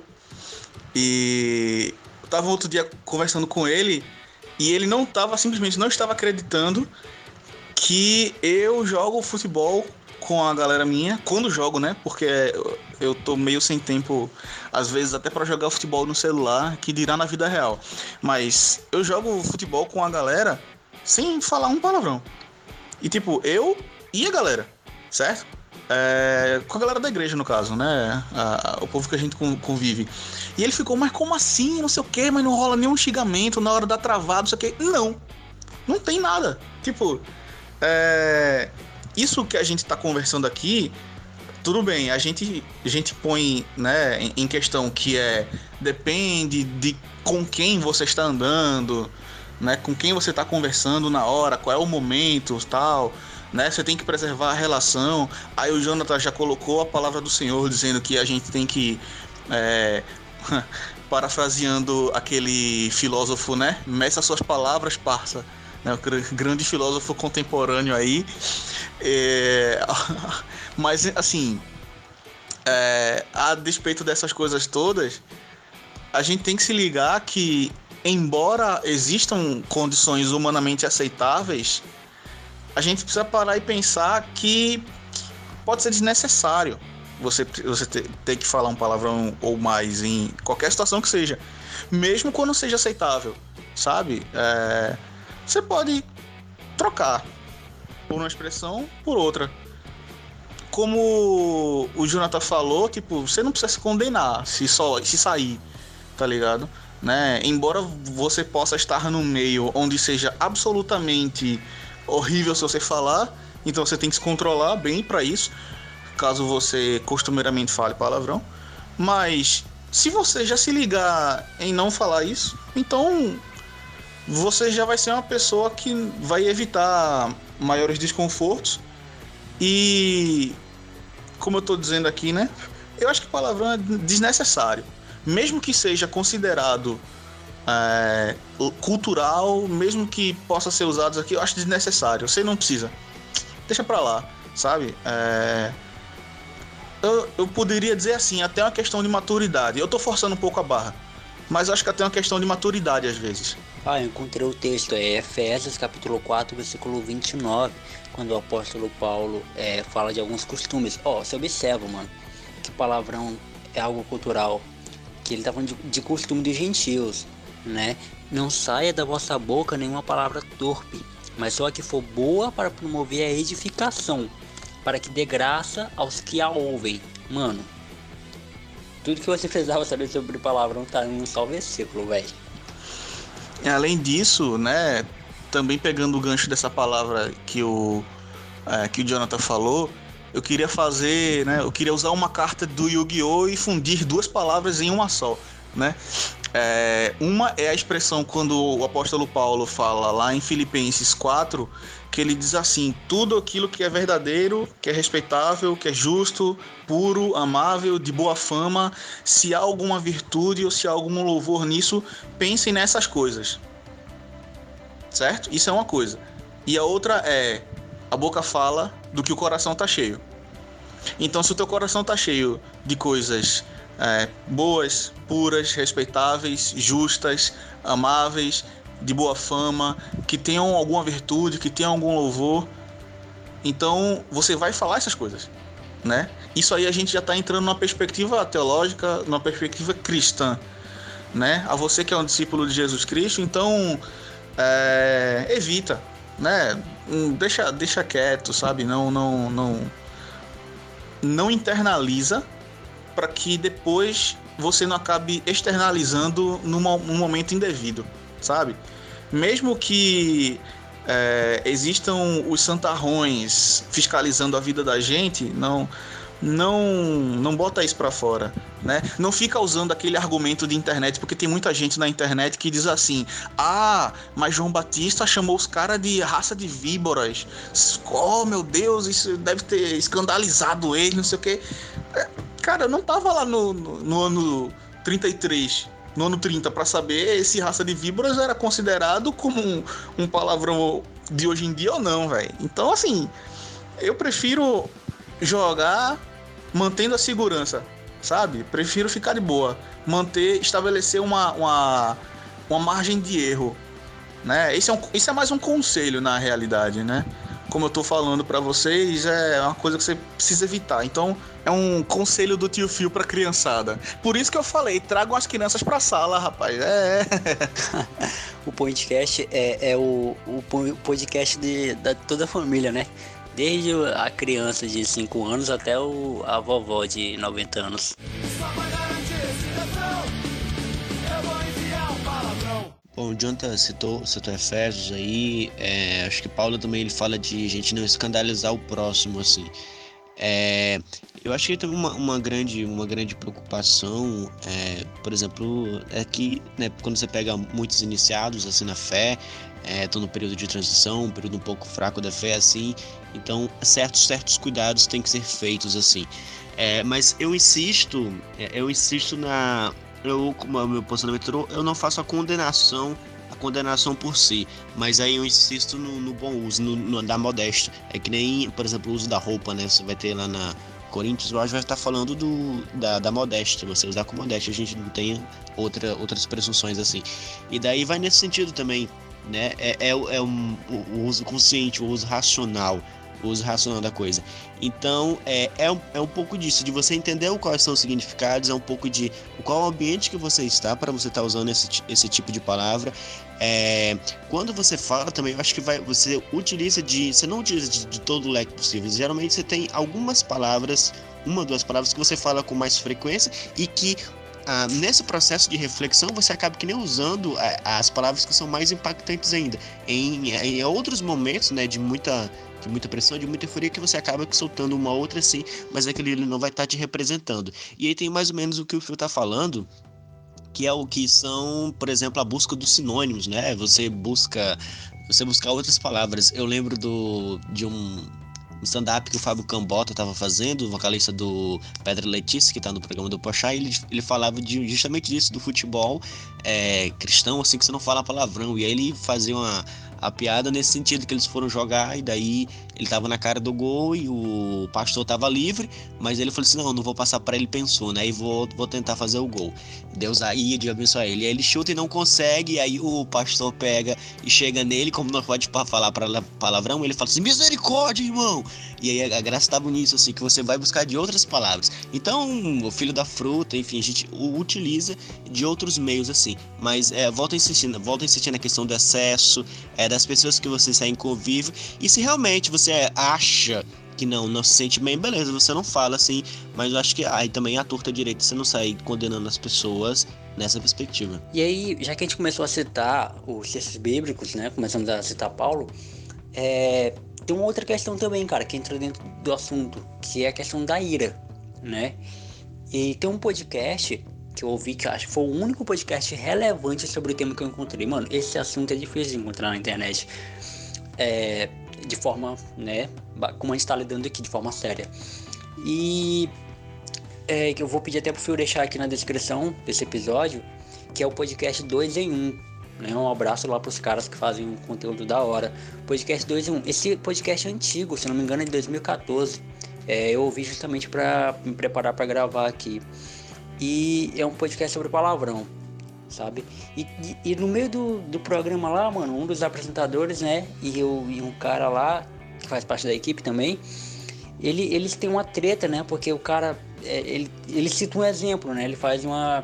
E eu tava outro dia conversando com ele e ele simplesmente não estava acreditando que eu jogo futebol com a galera minha, quando jogo, né? Porque eu tô meio sem tempo, às vezes, até pra jogar futebol no celular, que dirá na vida real. Mas eu jogo futebol com a galera sem falar um palavrão. E tipo, eu e a galera, certo? Com a galera da igreja, no caso, né? O povo que a gente convive. E ele ficou, mas como assim? Não sei o quê, mas não rola nenhum xingamento na hora da travada, não sei o quê. Não tem nada. Tipo, isso que a gente tá conversando aqui tudo bem, a gente põe, né, em questão que depende de com quem você está andando, né, com quem você está conversando na hora, qual é o momento, tal, né, você tem que preservar a relação. Aí o Jonathan já colocou a palavra do Senhor dizendo que a gente tem que, parafraseando aquele filósofo, né, meça suas palavras, parça, né, o grande filósofo contemporâneo aí. Mas, assim, a despeito dessas coisas todas, a gente tem que se ligar que, embora existam condições humanamente aceitáveis, a gente precisa parar e pensar que pode ser desnecessário você ter que falar um palavrão ou mais em qualquer situação que seja, mesmo quando seja aceitável, sabe? Você pode trocar por uma expressão por outra. Como o Jonathan falou, tipo, você não precisa se condenar se sair, tá ligado? Né? Embora você possa estar num meio onde seja absolutamente horrível se você falar, então você tem que se controlar bem pra isso, caso você costumeiramente fale palavrão. Mas se você já se ligar em não falar isso, então você já vai ser uma pessoa que vai evitar maiores desconfortos. E, como eu tô dizendo aqui, né, eu acho que palavrão é desnecessário, mesmo que seja considerado cultural, mesmo que possa ser usado aqui, eu acho desnecessário. Você não precisa, deixa pra lá, sabe? Eu poderia dizer assim, até uma questão de maturidade. Eu tô forçando um pouco a barra, mas eu acho que até uma questão de maturidade às vezes. Eu encontrei o texto, Efésios capítulo 4, versículo 29, quando o apóstolo Paulo fala de alguns costumes. Você observa, mano, que palavrão é algo cultural, que ele tá falando de costume dos gentios, né? Não saia da vossa boca nenhuma palavra torpe, mas só a que for boa para promover a edificação, para que dê graça aos que a ouvem. Mano, tudo que você precisava saber sobre palavrão tá em um só versículo, velho. Além disso, né, também pegando o gancho dessa palavra que o Jonathan falou, eu queria fazer, né, eu queria usar uma carta do Yu-Gi-Oh! E fundir duas palavras em uma só, né? Uma é a expressão quando o apóstolo Paulo fala lá em Filipenses 4, que ele diz assim: tudo aquilo que é verdadeiro, que é respeitável, que é justo, puro, amável, de boa fama, se há alguma virtude ou se há algum louvor nisso, pensem nessas coisas. Certo? Isso é uma coisa. E a outra é: a boca fala do que o coração tá cheio. Então, se o teu coração tá cheio de coisas boas, puras, respeitáveis, justas, amáveis, de boa fama, que tenham alguma virtude, que tenham algum louvor, então você vai falar essas coisas, né? Isso aí a gente já está entrando numa perspectiva teológica, numa perspectiva cristã, né? A você que é um discípulo de Jesus Cristo, então evita, né? Deixa quieto, sabe? Não internaliza, para que depois você não acabe externalizando num momento indevido, sabe? Mesmo que existam os santarrões fiscalizando a vida da gente, não bota isso pra fora, né? Não fica usando aquele argumento de internet, porque tem muita gente na internet que diz assim: mas João Batista chamou os caras de raça de víboras, oh meu Deus, isso deve ter escandalizado ele, não sei o que. Cara, eu não tava lá no ano 33, no ano 30, pra saber se raça de víboras era considerado como um palavrão de hoje em dia ou não, velho. Então, assim, eu prefiro jogar mantendo a segurança, sabe? Prefiro ficar de boa, estabelecer uma margem de erro, né? Isso é mais um conselho na realidade, né? Como eu tô falando pra vocês, é uma coisa que você precisa evitar. Então, é um conselho do tio Phil pra criançada. Por isso que eu falei, tragam as crianças pra sala, rapaz. O podcast é o podcast da toda a família, né? Desde a criança de 5 anos até a vovó de 90 anos. Bom, o Jonathan citou Efésios aí, acho que Paulo também ele fala de a gente não escandalizar o próximo, assim. Eu acho que tem uma grande preocupação, por exemplo, é que, né, quando você pega muitos iniciados assim na fé, estão no período de transição, um período um pouco fraco da fé, assim, então certos cuidados têm que ser feitos, assim. Mas eu insisto como é o meu posicionamento, eu não faço a condenação por si, mas aí eu insisto no bom uso, da modéstia. É que nem, por exemplo, o uso da roupa, né? Você vai ter lá na Coríntios, hoje vai estar falando da modéstia, você usar com modéstia, a gente não tem outras presunções assim. E daí vai nesse sentido também, né? O uso consciente, o uso racional da coisa. Então, é um pouco disso, de você entender quais são os significados, é um pouco de qual ambiente que você está para você estar usando esse tipo de palavra. Quando você fala também, eu acho que você não utiliza de todo o leque possível. Geralmente você tem algumas palavras, uma ou duas palavras que você fala com mais frequência e que nesse processo de reflexão você acaba que nem usando as palavras que são mais impactantes ainda. Em outros momentos, né, de muita pressão, de muita euforia, que você acaba que soltando uma outra assim, mas aquele ele não vai estar te representando. E aí tem mais ou menos o que o Phil tá falando, que é o que são, por exemplo, a busca dos sinônimos, né? Você buscar outras palavras. Eu lembro de um stand-up que o Fábio Cambota estava fazendo, o vocalista do Pedra Letícia, que está no programa do Pochá, e ele falava justamente disso, do futebol cristão, assim, que você não fala palavrão. E aí ele fazia a piada nesse sentido, que eles foram jogar e daí ele tava na cara do gol e o pastor tava livre, mas ele falou assim, não vou passar para ele, pensou, né, e vou tentar fazer o gol. Deus aí de abençoar ele. E aí ele chuta e não consegue, e aí o pastor pega e chega nele, como não pode falar palavrão, ele fala assim, misericórdia, irmão! E aí a graça estava nisso, assim, que você vai buscar de outras palavras. Então, o filho da fruta, enfim, a gente utiliza de outros meios, assim. Mas volta a insistir na questão do excesso, das pessoas que você sai em convívio. E se realmente você acha que não se sente bem, beleza, você não fala assim. Mas eu acho que aí também a torta direita, você não sai condenando as pessoas nessa perspectiva. E aí, já que a gente começou a citar os textos bíblicos, né? Começamos a citar Paulo, tem uma outra questão também, cara, que entra dentro do assunto, que é a questão da ira, né? E tem um podcast que eu ouvi, que eu acho que foi o único podcast relevante sobre o tema que eu encontrei. Mano, esse assunto é difícil de encontrar na internet. De forma, né, como a gente tá lidando aqui, de forma séria. E que eu vou pedir até pro Phil deixar aqui na descrição desse episódio, que é o podcast 2 em 1. Né? Um abraço lá pros caras que fazem um conteúdo da hora. Podcast 2 em 1. Esse podcast é antigo, se não me engano é de 2014. Eu ouvi justamente para me preparar para gravar aqui. E é um podcast sobre palavrão, sabe? E no meio do programa lá, mano, um dos apresentadores, né? E um cara lá, que faz parte da equipe também, eles têm uma treta, né? Porque o cara, ele cita um exemplo, né? Ele faz uma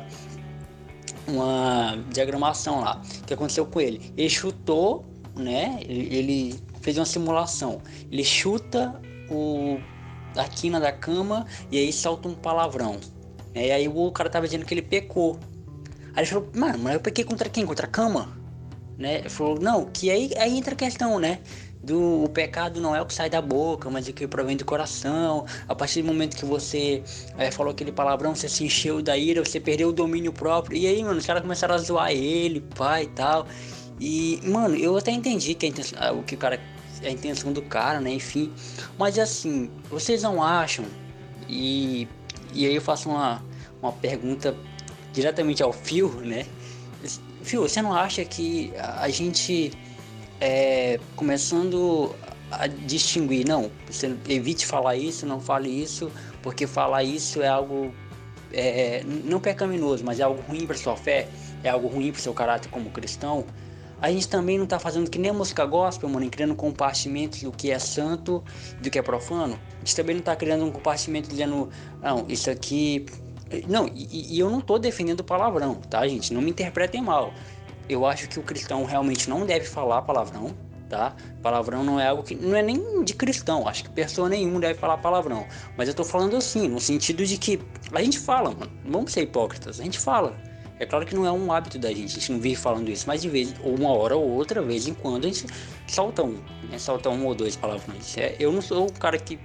diagramação lá, que aconteceu com ele. Ele chutou, né? Ele fez uma simulação. Ele chuta a quina da cama e aí solta um palavrão. E aí o cara tava dizendo que ele pecou. Aí ele falou, mano, mas eu pequei contra quem? Contra a cama? Né? Ele falou, não, que aí entra a questão, né? O pecado não é o que sai da boca, mas o que provém do coração. A partir do momento que você falou aquele palavrão, você se encheu da ira, você perdeu o domínio próprio. E aí, mano, os caras começaram a zoar ele, pai e tal. E, mano, eu até entendi que a intenção do cara, né? Enfim. Mas assim, vocês não acham? E aí eu faço uma pergunta diretamente ao Phil, né? Phil, você não acha que a gente começando a distinguir, não, você evite falar isso, não fale isso, porque falar isso é algo não pecaminoso, mas é algo ruim para sua fé, é algo ruim para seu caráter como cristão. A gente também não tá fazendo que nem a música gospel, mano, criando compartimentos do que é santo e do que é profano. A gente também não tá criando um compartimento dizendo, não, isso aqui... Não, e eu não tô defendendo palavrão, tá, gente? Não me interpretem mal. Eu acho que o cristão realmente não deve falar palavrão, tá? Palavrão não é algo que... Não é nem de cristão, acho que pessoa nenhuma deve falar palavrão. Mas eu tô falando assim, no sentido de que a gente fala, mano. Não vamos ser hipócritas, a gente fala. É claro que não é um hábito da gente não vive falando isso, mas de vez, ou uma hora ou outra, vez em quando, a gente solta um ou dois palavrões. Eu não sou o cara que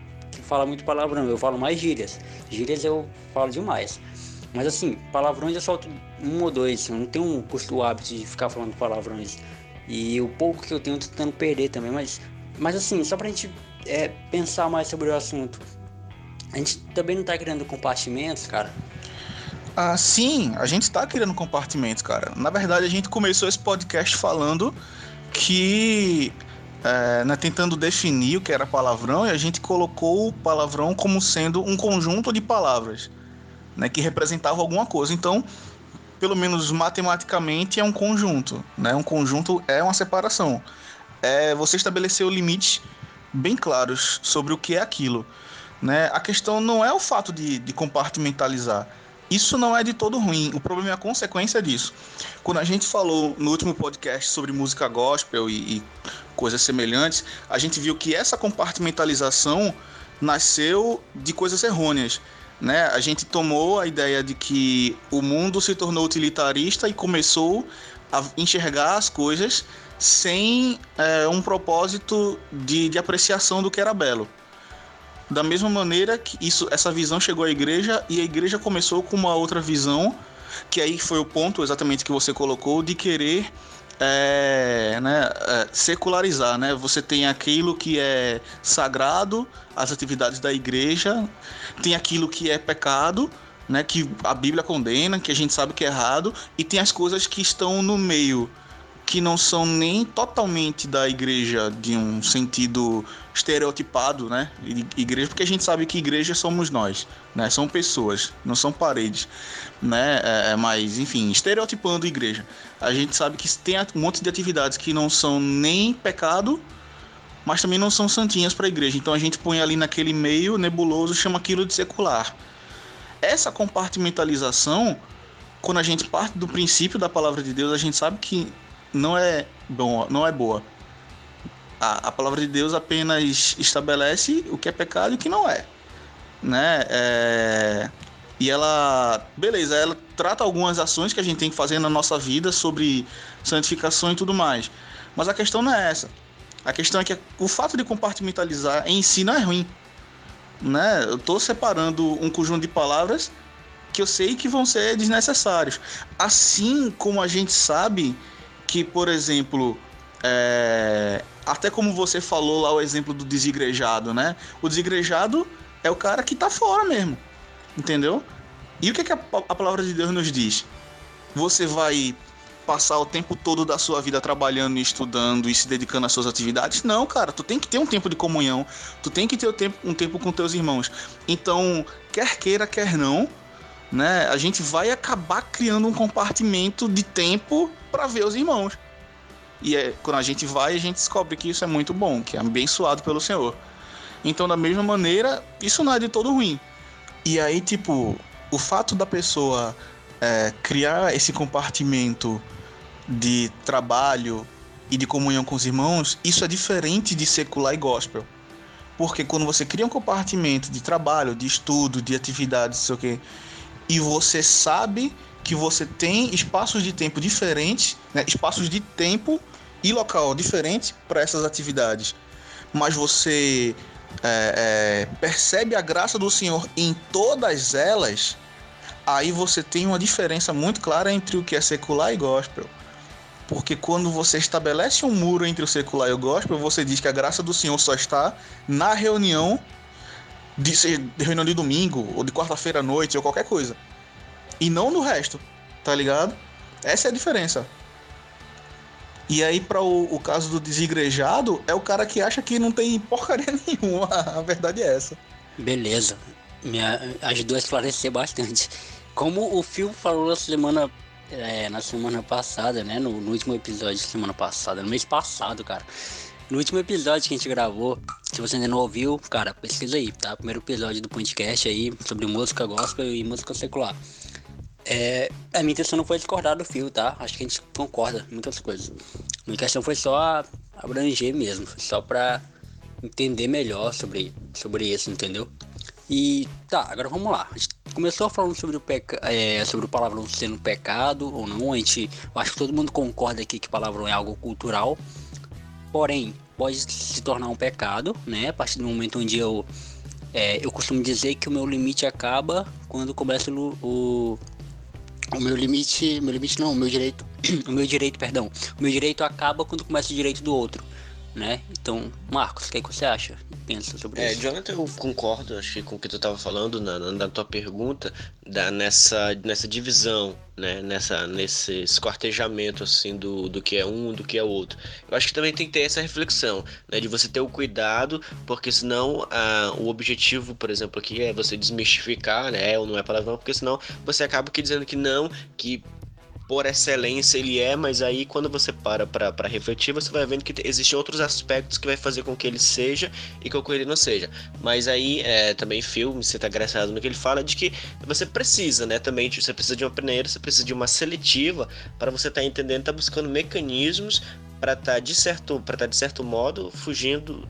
fala muito palavrão, eu falo mais gírias. Gírias eu falo demais. Mas assim, palavrões eu solto um ou dois, eu não tenho o hábito de ficar falando palavrões. E o pouco que eu tenho, eu tô tentando perder também, mas assim, só pra gente pensar mais sobre o assunto. A gente também não tá criando compartimentos, cara? Ah, sim, a gente tá criando compartimentos, cara. Na verdade, a gente começou esse podcast falando que... né, tentando definir o que era palavrão, e a gente colocou o palavrão como sendo um conjunto de palavras, né, que representava alguma coisa. Então, pelo menos matematicamente, é um conjunto, né? Um conjunto é uma separação. Você estabeleceu limites bem claros sobre o que é aquilo, né? A questão não é o fato de compartimentalizar. Isso não é de todo ruim. O problema é a consequência disso. Quando a gente falou no último podcast sobre música gospel e coisas semelhantes, a gente viu que essa compartimentalização nasceu de coisas errôneas, né? A gente tomou a ideia de que o mundo se tornou utilitarista e começou a enxergar as coisas sem um propósito de apreciação do que era belo. Da mesma maneira que essa visão chegou à igreja, e a igreja começou com uma outra visão, que aí foi o ponto exatamente que você colocou, de querer secularizar, né? Você tem aquilo que é sagrado, as atividades da igreja, tem aquilo que é pecado, né? Que a Bíblia condena, que a gente sabe que é errado, e tem as coisas que estão no meio, que não são nem totalmente da igreja de um sentido estereotipado, né? Igreja, porque a gente sabe que igreja somos nós, né? São pessoas, não são paredes, né? Mas, enfim, estereotipando igreja. A gente sabe que tem um monte de atividades que não são nem pecado, mas também não são santinhas para a igreja. Então a gente põe ali naquele meio nebuloso, chama aquilo de secular. Essa compartimentalização, quando a gente parte do princípio da palavra de Deus, a gente sabe que não é boa. A palavra de Deus apenas estabelece o que é pecado e o que não é, né? E ela trata algumas ações que a gente tem que fazer na nossa vida sobre santificação e tudo mais. Mas a questão não é essa. A questão é que o fato de compartimentalizar em si não é ruim, né? Eu estou separando um conjunto de palavras que eu sei que vão ser desnecessários. Assim como a gente sabe que, por exemplo, até como você falou lá o exemplo do desigrejado, né? O desigrejado é o cara que tá fora mesmo, entendeu? E o que a palavra de Deus nos diz? Você vai passar o tempo todo da sua vida trabalhando e estudando e se dedicando às suas atividades? Não, cara, tu tem que ter um tempo de comunhão, tu tem que ter um tempo com teus irmãos. Então, quer queira, quer não, né? A gente vai acabar criando um compartimento de tempo para ver os irmãos. E quando a gente vai, a gente descobre que isso é muito bom, que é abençoado pelo Senhor. Então, da mesma maneira, isso não é de todo ruim. E aí, tipo, o fato da pessoa criar esse compartimento de trabalho e de comunhão com os irmãos, isso é diferente de secular e gospel. Porque quando você cria um compartimento de trabalho, de estudo, de atividades, não sei o quê, e você sabe que você tem espaços de tempo diferentes, né, espaços de tempo e local diferentes para essas atividades, mas você percebe a graça do Senhor em todas elas, aí você tem uma diferença muito clara entre o que é secular e gospel. Porque quando você estabelece um muro entre o secular e o gospel, você diz que a graça do Senhor só está na reunião de domingo, ou de quarta-feira à noite, ou qualquer coisa, e não no resto, tá ligado? Essa é a diferença. E aí, para o caso do desigrejado, é o cara que acha que não tem porcaria nenhuma. A verdade é essa. Beleza. Me ajudou a esclarecer bastante. Como o Phil falou na semana passada, né? No último episódio da semana passada, no mês passado, cara. No último episódio que a gente gravou, se você ainda não ouviu, cara, pesquisa aí, tá? Primeiro episódio do podcast aí, sobre música gospel e música secular. A minha intenção não foi discordar do Phil, tá? Acho que a gente concorda em muitas coisas. A minha questão foi só abranger mesmo, só pra entender melhor sobre isso, entendeu? E tá, agora vamos lá. A gente começou falando sobre sobre o palavrão sendo pecado ou não. Eu acho que todo mundo concorda aqui que palavrão é algo cultural. Porém, pode se tornar um pecado, né? A partir do momento onde eu Eu costumo dizer que o meu limite acaba quando começa o meu limite não, o meu direito, perdão. O meu direito acaba quando começa o direito do outro, né? Então, Marcos, o que você acha? Pensa sobre isso? Jonathan, eu concordo, acho que com o que tu estava falando na tua pergunta, nessa divisão, né, nesse esquartejamento assim do que é um, do que é outro. Eu acho que também tem que ter essa reflexão, né, de você ter o cuidado, porque senão o objetivo, por exemplo, aqui é você desmistificar, né, ou não é palavrão, porque senão você acaba dizendo que não, que por excelência ele é, mas aí quando você para refletir, você vai vendo que existem outros aspectos que vai fazer com que ele seja e com que ele não seja. Mas aí também Phil, você tá graçado no que ele fala, de que você precisa, né, também, você precisa de uma peneira, você precisa de uma seletiva para você estar entendendo, tá buscando mecanismos para estar de certo modo fugindo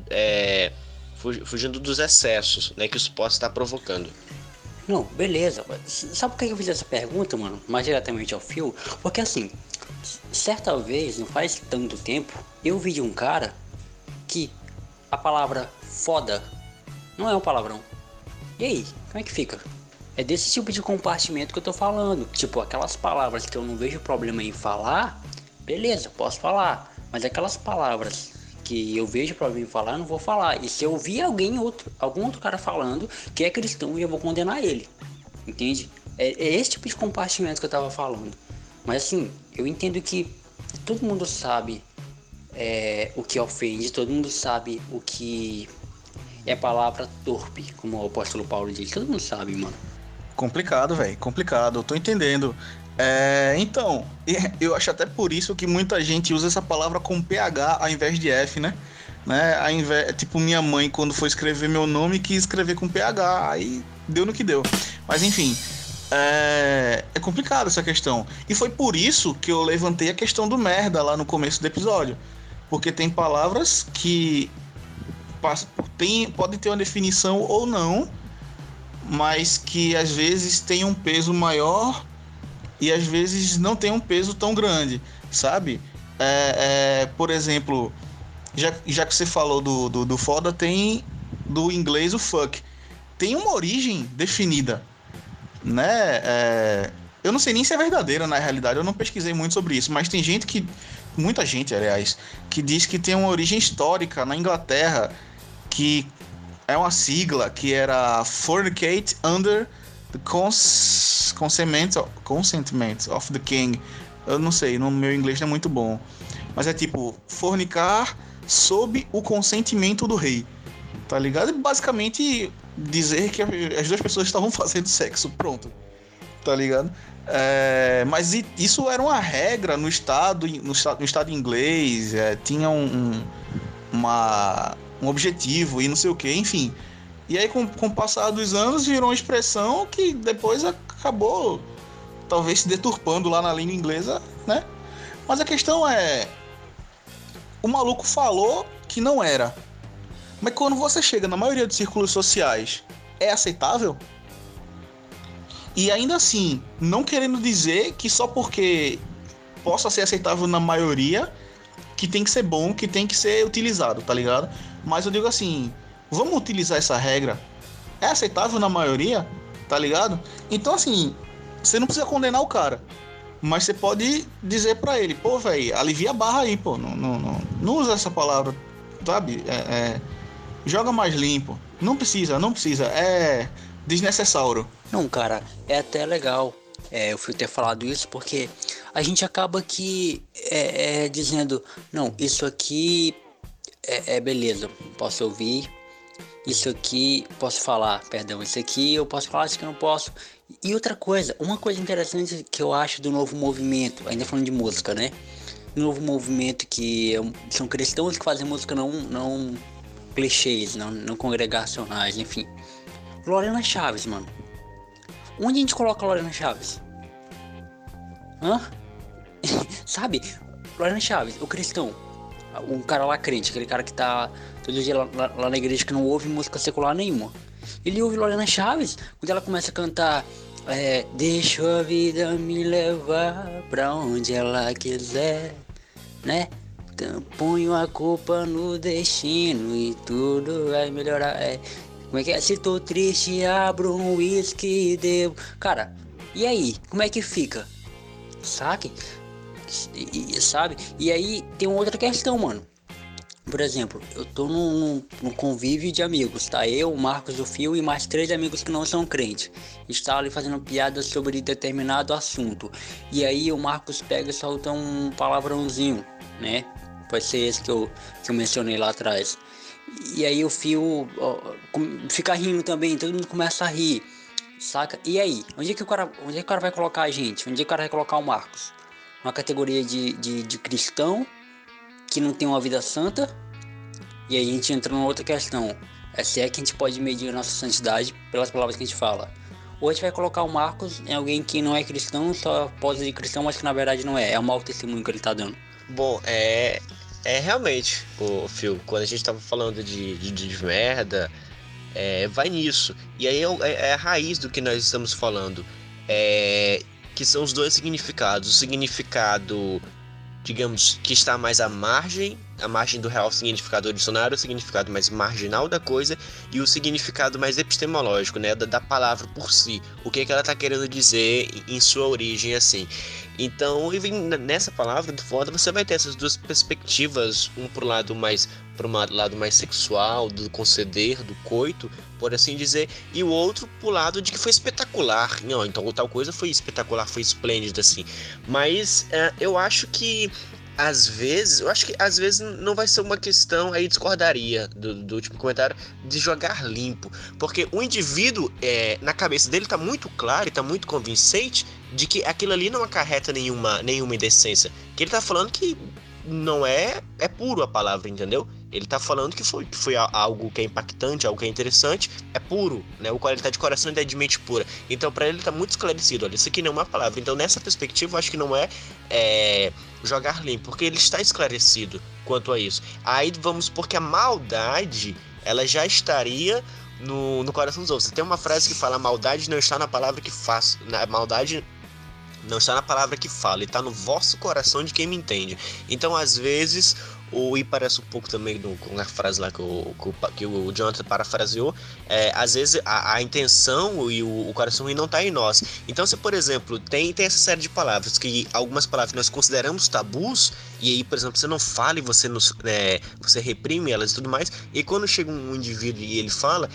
dos excessos, né, que isso possa estar provocando. Não, beleza. Sabe por que eu fiz essa pergunta, mano? Mais diretamente ao Phil? Porque assim, certa vez, não faz tanto tempo, eu vi de um cara que a palavra foda não é um palavrão. E aí, como é que fica? É desse tipo de compartimento que eu tô falando. Tipo, aquelas palavras que eu não vejo problema em falar, beleza, posso falar. Mas aquelas palavras que eu vejo problema em falar, eu não vou falar. E se eu ouvir algum outro cara falando que é cristão, eu vou condenar ele. Entende? É esse tipo de compartimento que eu tava falando. Mas assim, eu entendo que todo mundo sabe o que ofende, todo mundo sabe o que é palavra torpe, como o apóstolo Paulo diz. Todo mundo sabe, mano. Complicado, velho, complicado, eu tô entendendo. Então, eu acho até por isso que muita gente usa essa palavra com PH ao invés de F, né? Tipo, minha mãe, quando foi escrever meu nome, quis escrever com PH, aí deu no que deu. Mas enfim, é complicado essa questão. E foi por isso que eu levantei a questão do merda lá no começo do episódio. Porque tem palavras que podem ter uma definição ou não, mas que às vezes tem um peso maior e às vezes não tem um peso tão grande, sabe? Por exemplo, já que você falou do foda, tem do inglês o fuck. Tem uma origem definida, né? Eu não sei nem se é verdadeira na realidade, eu não pesquisei muito sobre isso, mas tem muita gente, aliás, que diz que tem uma origem histórica na Inglaterra, que é uma sigla que era Fornicate Under the Consentment of the King. Eu não sei, no meu inglês não é muito bom. Mas é tipo, fornicar sob o consentimento do rei. Tá ligado? E basicamente dizer que as duas pessoas estavam fazendo sexo. Pronto. Tá ligado? Mas isso era uma regra no estado inglês. Tinha um objetivo e não sei o que, enfim. E aí, com o passar dos anos, virou uma expressão que depois acabou talvez se deturpando lá na língua inglesa, né? Mas a questão é, o maluco falou que não era. Mas quando você chega na maioria dos círculos sociais, é aceitável? E ainda assim, não querendo dizer que só porque possa ser aceitável na maioria, que tem que ser bom, que tem que ser utilizado, tá ligado? Mas eu digo assim, vamos utilizar essa regra? É aceitável na maioria, tá ligado? Então assim, você não precisa condenar o cara, mas você pode dizer pra ele, pô, velho, alivia a barra aí, pô, não usa essa palavra, sabe? Joga mais limpo, não precisa, é desnecessário. Não, cara, é até legal eu fui ter falado isso, porque a gente acaba que dizendo, não, isso aqui beleza, posso ouvir, isso aqui posso falar, perdão, isso aqui eu posso falar, isso aqui eu não posso. E outra coisa, uma coisa interessante que eu acho do novo movimento, ainda falando de música, né? Novo movimento que são cristãos que fazem música não clichês, não congregacionais, enfim. Lorena Chaves, mano. Onde a gente coloca a Lorena Chaves? Hã? Sabe? Lorena Chaves, o cristão. Um cara lá crente, aquele cara que tá todo dia lá na igreja, que não ouve música secular nenhuma. Ele ouve Lorena Chaves quando ela começa a cantar deixa a vida me levar pra onde ela quiser, né? Ponho a culpa no destino e tudo vai melhorar. Como é que é? Se tô triste, abro um uísque e devo. Cara, e aí? Como é que fica? Sabe? Sabe? E aí tem outra questão, mano. Por exemplo, eu tô num convívio de amigos, tá? Eu, o Marcos, o Fio e mais 3 amigos que não são crentes. Está ali fazendo piadas sobre determinado assunto. E aí o Marcos pega e solta um palavrãozinho, né? Pode ser esse que eu mencionei lá atrás. E aí o Fio fica rindo também, todo mundo começa a rir, saca? E aí? Onde é que o cara vai colocar a gente? Onde é que o cara vai colocar o Marcos? Uma categoria de cristão que não tem uma vida santa? E aí a gente entra numa outra questão. Se é que a gente pode medir a nossa santidade pelas palavras que a gente fala. Ou a gente vai colocar o Marcos em alguém que não é cristão, só posa de cristão, mas que na verdade não é. É o mau testemunho que ele tá dando. Bom, é realmente, o Phil, quando a gente tava falando de merda, vai nisso. E aí é a raiz do que nós estamos falando. Que são os dois significados. O significado, digamos, que está mais à margem do real significado do dicionário, o significado mais marginal da coisa e o significado mais epistemológico, né, da palavra por si, o que ela está querendo dizer em sua origem, assim. Então, nessa palavra do foda, você vai ter essas duas perspectivas, um pro lado mais sexual, do conceder, do coito, por assim dizer, e o outro pro lado de que foi espetacular. Não, então tal coisa foi espetacular, foi esplêndida, assim. Mas eu acho que às vezes não vai ser uma questão, aí discordaria do último comentário, de jogar limpo, porque o indivíduo, na cabeça dele tá muito claro e tá muito convincente de que aquilo ali não acarreta nenhuma indecência, que ele tá falando que não é puro a palavra, entendeu? Ele tá falando que foi algo que é impactante, algo que é interessante, é puro, né? O qual ele tá de coração e de mente pura. Então, pra ele tá muito esclarecido, olha, isso aqui não é uma palavra. Então, nessa perspectiva, eu acho que não é jogar limpo, porque ele está esclarecido quanto a isso. Aí vamos, porque a maldade, ela já estaria no coração dos outros. Tem uma frase que fala: a maldade não está na palavra que faz, a maldade não está na palavra que fala, está no vosso coração de quem me entende. Então, às vezes, e parece um pouco também com a frase lá que o Jonathan parafraseou, às vezes a intenção e o coração ruim não está em nós. Então, se, por exemplo, tem essa série de palavras, que algumas palavras nós consideramos tabus, e aí, por exemplo, você não fala e você reprime elas e tudo mais, e quando chega um indivíduo e ele fala,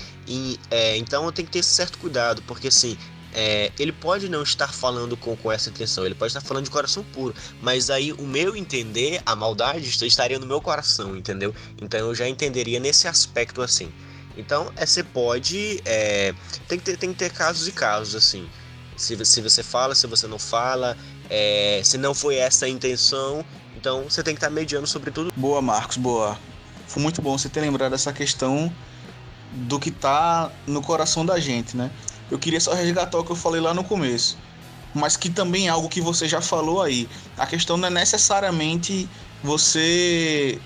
então tem que ter esse certo cuidado, porque assim, ele pode não estar falando com essa intenção, ele pode estar falando de coração puro, mas aí o meu entender, a maldade estaria no meu coração, entendeu? Então eu já entenderia nesse aspecto assim. Então você pode, tem que ter casos e casos, assim. Se você fala, se você não fala, se não foi essa a intenção, então você tem que estar mediando sobre tudo. Boa, Marcos, boa. Foi muito bom você ter lembrado dessa questão do que tá no coração da gente, né? Eu queria só resgatar o que eu falei lá no começo, mas que também é algo que você já falou aí. A questão não é necessariamente você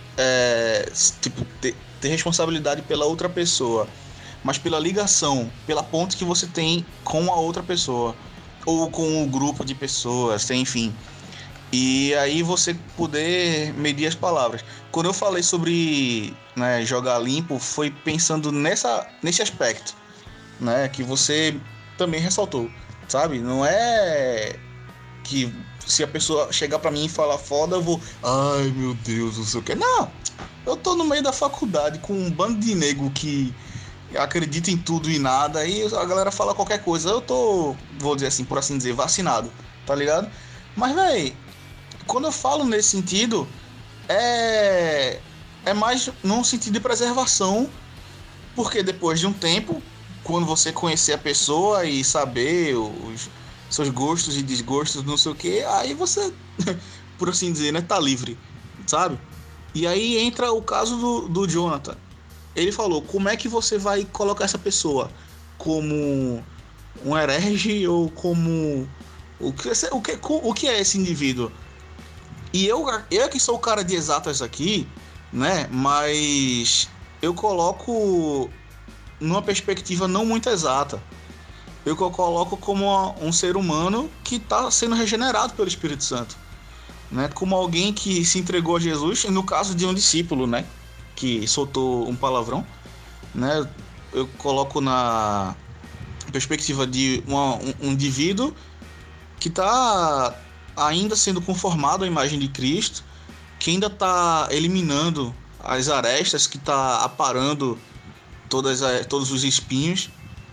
ter responsabilidade pela outra pessoa, mas pela ligação, pela ponte que você tem com a outra pessoa, ou com o grupo de pessoas, enfim. E aí você poder medir as palavras. Quando eu falei sobre, né, jogar limpo, foi pensando nesse aspecto, né, que você também ressaltou, sabe? Não é que se a pessoa chegar pra mim e falar foda, eu vou, ai meu Deus, não sei o que. Não, eu tô no meio da faculdade com um bando de nego que acredita em tudo e nada, e a galera fala qualquer coisa, eu tô, vou dizer assim, por assim dizer, vacinado, tá ligado? Mas, véi, quando eu falo nesse sentido, é mais num sentido de preservação, porque depois de um tempo, quando você conhecer a pessoa e saber os seus gostos e desgostos, não sei o que, aí você, por assim dizer, né, tá livre, sabe? E aí entra o caso do Jonathan. Ele falou, como é que você vai colocar essa pessoa? Como um herege ou como... O que é esse indivíduo? E eu que sou o cara de exatas aqui, né, mas eu coloco numa perspectiva não muito exata. Eu coloco como um ser humano que está sendo regenerado pelo Espírito Santo, né? Como alguém que se entregou a Jesus, no caso de um discípulo, né, que soltou um palavrão, né? eu coloco na perspectiva de um indivíduo que está ainda sendo conformado à imagem de Cristo, que ainda está eliminando as arestas, que está aparando todos os espinhos.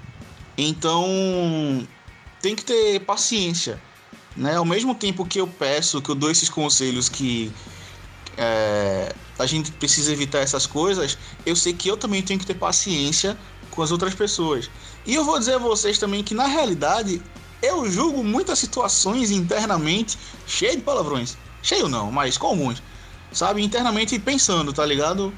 Então tem que ter paciência, né? Ao mesmo tempo que eu dou esses conselhos que a gente precisa evitar essas coisas, eu sei que eu também tenho que ter paciência com as outras pessoas. E eu vou dizer a vocês também que, na realidade, eu julgo muitas situações internamente cheio de palavrões. Cheio não, mas com alguns. Sabe? Internamente pensando, tá ligado?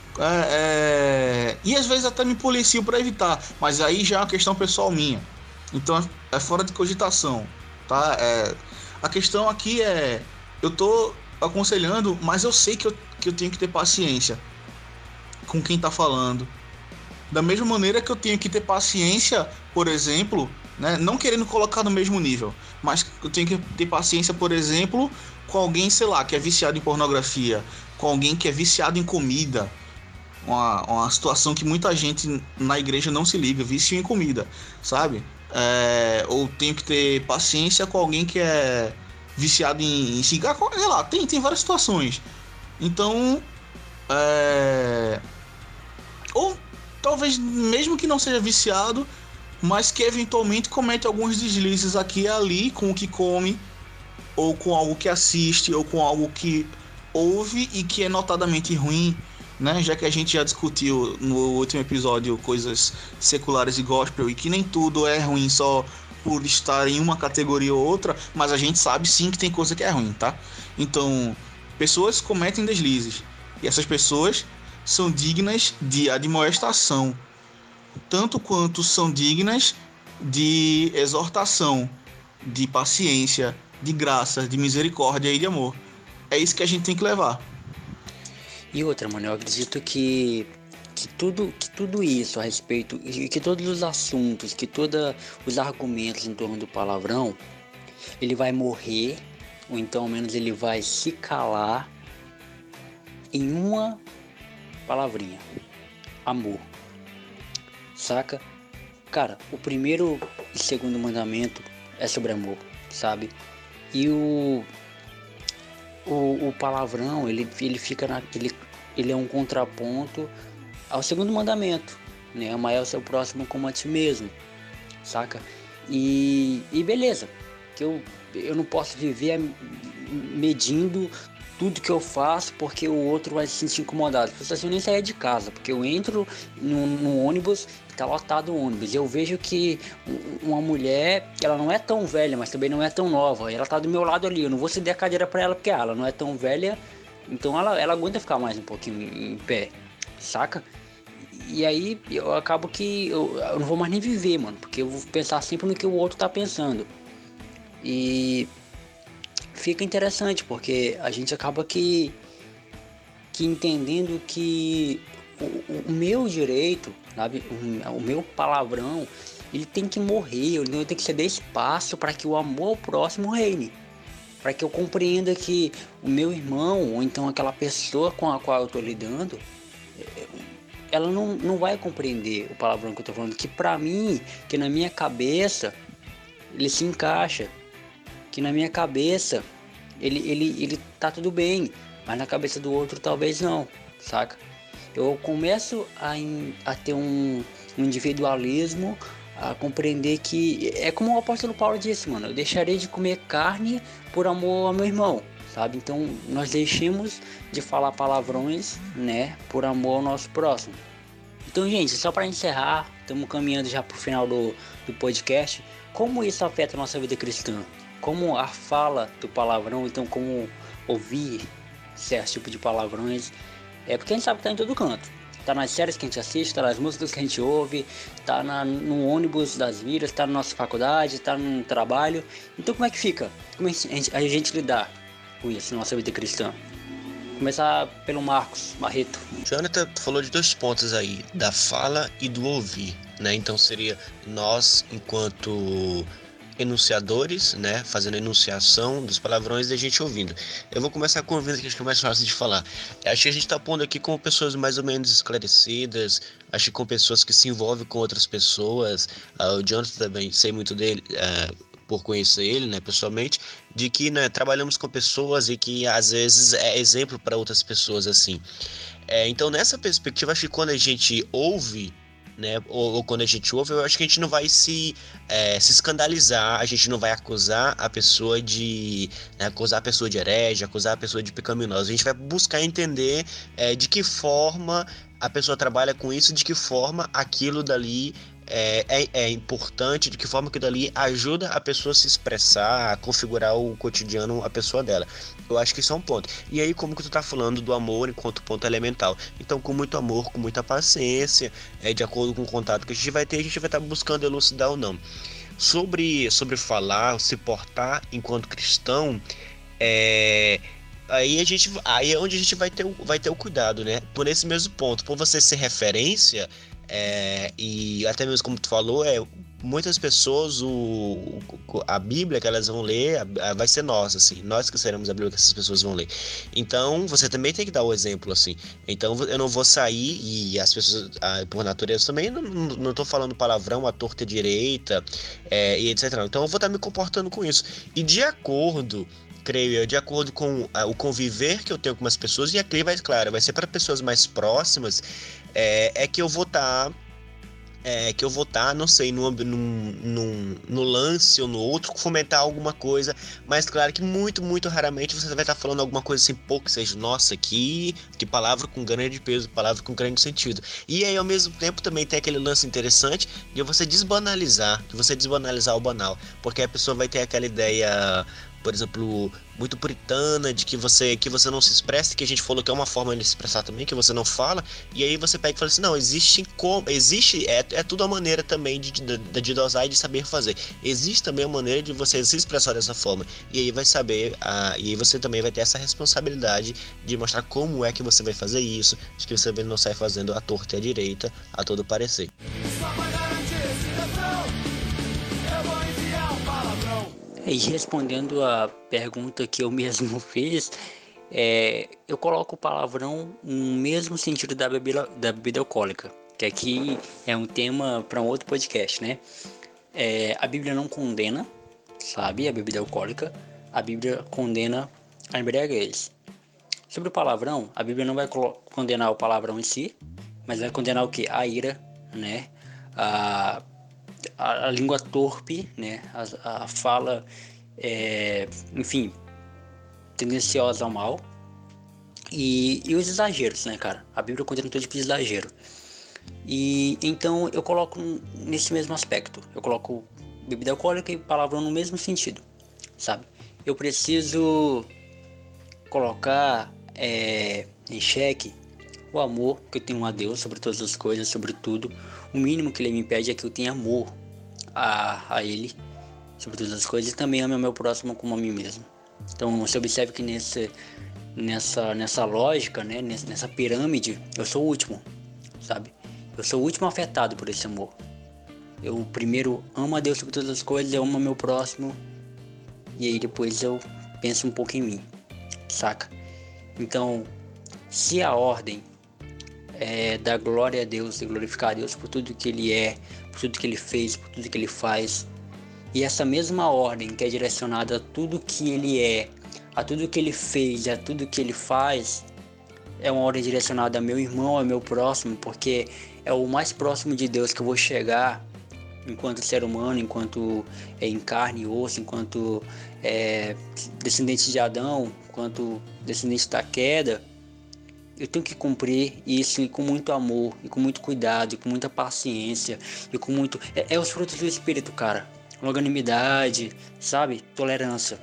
E às vezes até me policio para evitar. Mas aí já é uma questão pessoal minha. Então é fora de cogitação, tá? A questão aqui é... Eu tô aconselhando, mas eu sei que eu tenho que ter paciência com quem tá falando. Da mesma maneira que eu tenho que ter paciência, por exemplo, né, não querendo colocar no mesmo nível, mas eu tenho que ter paciência, por exemplo, com alguém, sei lá, que é viciado em pornografia, com alguém que é viciado em comida. Uma situação que muita gente na igreja não se liga, vício em comida, sabe? Ou tenho que ter paciência com alguém que é viciado em cigarro, sei lá, tem várias situações. Então, ou talvez mesmo que não seja viciado, mas que eventualmente comete alguns deslizes aqui e ali com o que come, ou com algo que assiste, ou com algo que ouve e que é notadamente ruim, né? Já que a gente já discutiu no último episódio coisas seculares e gospel, e que nem tudo é ruim só por estar em uma categoria ou outra, mas a gente sabe sim que tem coisa que é ruim, tá? Então, pessoas cometem deslizes, e essas pessoas são dignas de admoestação, tanto quanto são dignas de exortação, de paciência, de graça, de misericórdia e de amor. É isso que a gente tem que levar. E outra, mano, eu acredito que tudo isso a respeito, que todos os assuntos, que todos os argumentos em torno do palavrão, ele vai morrer, ou então ao menos ele vai se calar em uma palavrinha: amor. Saca? Cara, o primeiro e segundo mandamento é sobre amor, sabe? E o palavrão, ele fica ele é um contraponto ao segundo mandamento, né? Amar o seu próximo como a ti mesmo, saca? E beleza, que eu não posso viver medindo tudo que eu faço porque o outro vai se sentir incomodado. Se eu nem sair de casa, porque eu entro no ônibus, tá lotado o ônibus, eu vejo que uma mulher, ela não é tão velha, mas também não é tão nova, ela tá do meu lado ali, eu não vou ceder a cadeira pra ela porque ela não é tão velha, então ela aguenta ficar mais um pouquinho em pé, saca? E aí eu acabo que eu não vou mais nem viver, mano, porque eu vou pensar sempre no que o outro tá pensando. E fica interessante, porque a gente acaba que entendendo que o meu direito, sabe, o meu palavrão, ele tem que morrer, eu tenho que ceder espaço para que o amor ao próximo reine, para que eu compreenda que o meu irmão, ou então aquela pessoa com a qual eu estou lidando, ela não vai compreender o palavrão que eu estou falando, que para mim, que na minha cabeça, ele se encaixa, que na minha cabeça ele tá tudo bem, mas na cabeça do outro talvez não, saca? Eu começo a ter um individualismo, a compreender que é como o apóstolo Paulo disse, mano, eu deixarei de comer carne por amor ao meu irmão, sabe? Então nós deixemos de falar palavrões, né, por amor ao nosso próximo. Então, gente, só para encerrar, estamos caminhando já pro final do podcast. Como isso afeta a nossa vida cristã? Como a fala do palavrão, então como ouvir certo tipo de palavrões, porque a gente sabe que tá em todo canto. Tá nas séries que a gente assiste, tá nas músicas que a gente ouve, tá no ônibus das vidas, tá na nossa faculdade, tá no trabalho. Então como é que fica? Como a gente lidar com isso na nossa vida cristã? Começar pelo Marcos Barreto. Jonathan falou de 2 pontos aí, da fala e do ouvir, né? Então seria nós, enquanto enunciadores, né, fazendo a enunciação dos palavrões e a gente ouvindo. Eu vou começar com ouvindo, que acho que é mais fácil de falar. Acho que a gente tá pondo aqui com pessoas mais ou menos esclarecidas, acho que com pessoas que se envolvem com outras pessoas. O Jonathan também, sei muito dele, por conhecer ele, né, pessoalmente, de que, né, trabalhamos com pessoas e que às vezes é exemplo para outras pessoas, assim. Então, nessa perspectiva, acho que quando a gente ouve, né, ou quando a gente ouve, eu acho que a gente não vai se escandalizar, a gente não vai acusar a pessoa de, né, acusar a pessoa de herege, acusar a pessoa de pecaminosa. A gente vai buscar entender de que forma a pessoa trabalha com isso, de que forma aquilo dali é importante, de que forma que dali ajuda a pessoa a se expressar, a configurar o cotidiano, a pessoa dela. Eu acho que isso é um ponto. E aí, como que tu tá falando do amor enquanto ponto elemental? Então, com muito amor, com muita paciência, de acordo com o contato que a gente vai ter, a gente vai estar buscando elucidar ou não. Sobre falar, se portar enquanto cristão, aí é onde a gente vai ter o cuidado, né? Por esse mesmo ponto, por você ser referência, e até mesmo como tu falou, muitas pessoas, a Bíblia que elas vão ler vai ser nossa, assim, nós que seremos a Bíblia que essas pessoas vão ler. Então você também tem que dar o exemplo, assim. Então eu não vou sair, e as pessoas, por natureza também, não tô falando palavrão à torta e direita, e etc. Então eu vou estar me comportando com isso. E de acordo, creio eu, de acordo com o conviver que eu tenho com as pessoas, e aqui vai ser para pessoas mais próximas, que eu vou estar não sei, no lance ou no outro, fomentar alguma coisa, mas claro que muito, muito raramente você vai estar falando alguma coisa assim, pô, que seja, nossa, que palavra com grande peso, palavra com grande sentido. E aí, ao mesmo tempo, também tem aquele lance interessante de você desbanalizar o banal, porque a pessoa vai ter aquela ideia, por exemplo, muito puritana, de que você não se expressa, que a gente falou que é uma forma de se expressar também, que você não fala, e aí você pega e fala assim, não, existe, tudo a maneira também de dosar e de saber fazer. Existe também a maneira de você se expressar dessa forma, e aí vai saber, e aí você também vai ter essa responsabilidade de mostrar como é que você vai fazer isso, de que você não sai fazendo a torta e a direita, a todo parecer. E respondendo a pergunta que eu mesmo fiz, eu coloco o palavrão no mesmo sentido da bebida alcoólica, que aqui é um tema para um outro podcast, né? A Bíblia não condena, sabe, a bebida alcoólica, a Bíblia condena a embriaguez. Sobre o palavrão, a Bíblia não vai condenar o palavrão em si, mas vai condenar o quê? A ira, né? A língua torpe, né? A fala, enfim, tendenciosa ao mal, e os exageros, né, cara? A Bíblia condena todo tipo de exagero. E então eu coloco nesse mesmo aspecto, eu coloco bebida alcoólica e palavrão no mesmo sentido, sabe? Eu preciso colocar em xeque o amor que eu tenho a Deus sobre todas as coisas, sobre tudo. O mínimo que Ele me pede é que eu tenha amor a Ele sobre todas as coisas, e também ame o meu próximo como a mim mesmo. Então você observa que nessa lógica, né, nessa pirâmide, eu sou o último, sabe? Eu sou o último afetado por esse amor. Eu primeiro amo a Deus sobre todas as coisas, eu amo o meu próximo, e aí depois eu penso um pouco em mim, saca? Então, se a ordem é dar glória a Deus e glorificar a Deus por tudo que Ele é, por tudo que Ele fez, por tudo que Ele faz, e essa mesma ordem que é direcionada a tudo que Ele é, a tudo que Ele fez, a tudo que Ele faz, é uma ordem direcionada a meu irmão, ao meu próximo, porque é o mais próximo de Deus que eu vou chegar enquanto ser humano, enquanto em carne e osso, enquanto descendente de Adão, enquanto descendente da queda. Eu tenho que cumprir isso, e com muito amor, e com muito cuidado, e com muita paciência, e com muito... É os frutos do Espírito, cara. Longanimidade, sabe? Tolerância.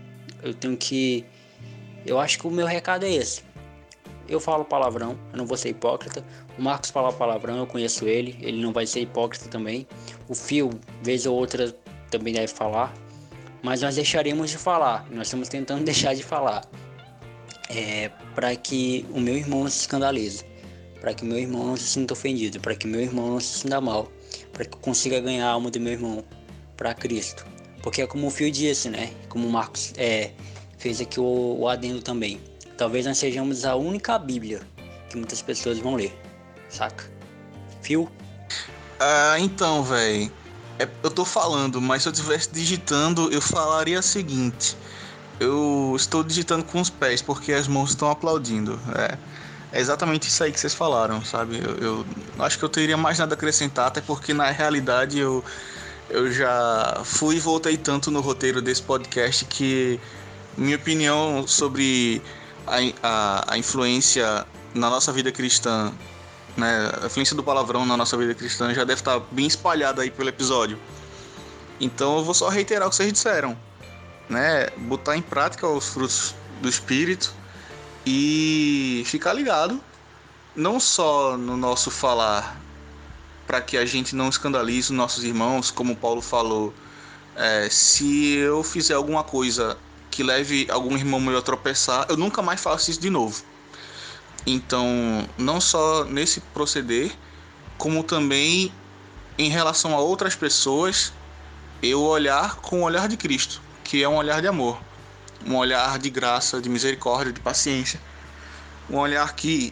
Eu acho que o meu recado é esse. Eu falo palavrão, eu não vou ser hipócrita. O Marcos fala palavrão, eu conheço ele não vai ser hipócrita também. O Phil, vez ou outra, também deve falar. Mas nós deixaremos de falar, nós estamos tentando deixar de falar. Para que o meu irmão não se escandalize, para que o meu irmão não se sinta ofendido, para que o meu irmão não se sinta mal, para que eu consiga ganhar a alma do meu irmão para Cristo, Porque é como o Fio disse, né? Como o Marcos fez aqui o adendo também. Talvez nós sejamos a única Bíblia que muitas pessoas vão ler, saca? Fio? Então, velho, eu tô falando, mas se eu estivesse digitando, eu falaria o seguinte: eu estou digitando com os pés porque as mãos estão aplaudindo. É exatamente isso aí que vocês falaram, sabe? Eu acho que eu teria mais nada a acrescentar, até porque na realidade eu já fui e voltei tanto no roteiro desse podcast que minha opinião sobre a influência na nossa vida cristã, né, a influência do palavrão na nossa vida cristã já deve estar bem espalhada aí pelo episódio. Então eu vou só reiterar o que vocês disseram, né? Botar em prática os frutos do Espírito e ficar ligado, não só no nosso falar, para que a gente não escandalize os nossos irmãos, como Paulo falou. Se eu fizer alguma coisa que leve algum irmão meu a tropeçar, eu nunca mais faço isso de novo. Então, não só nesse proceder, como também em relação a outras pessoas, eu olhar com o olhar de Cristo, que é um olhar de amor, um olhar de graça, de misericórdia, de paciência, um olhar que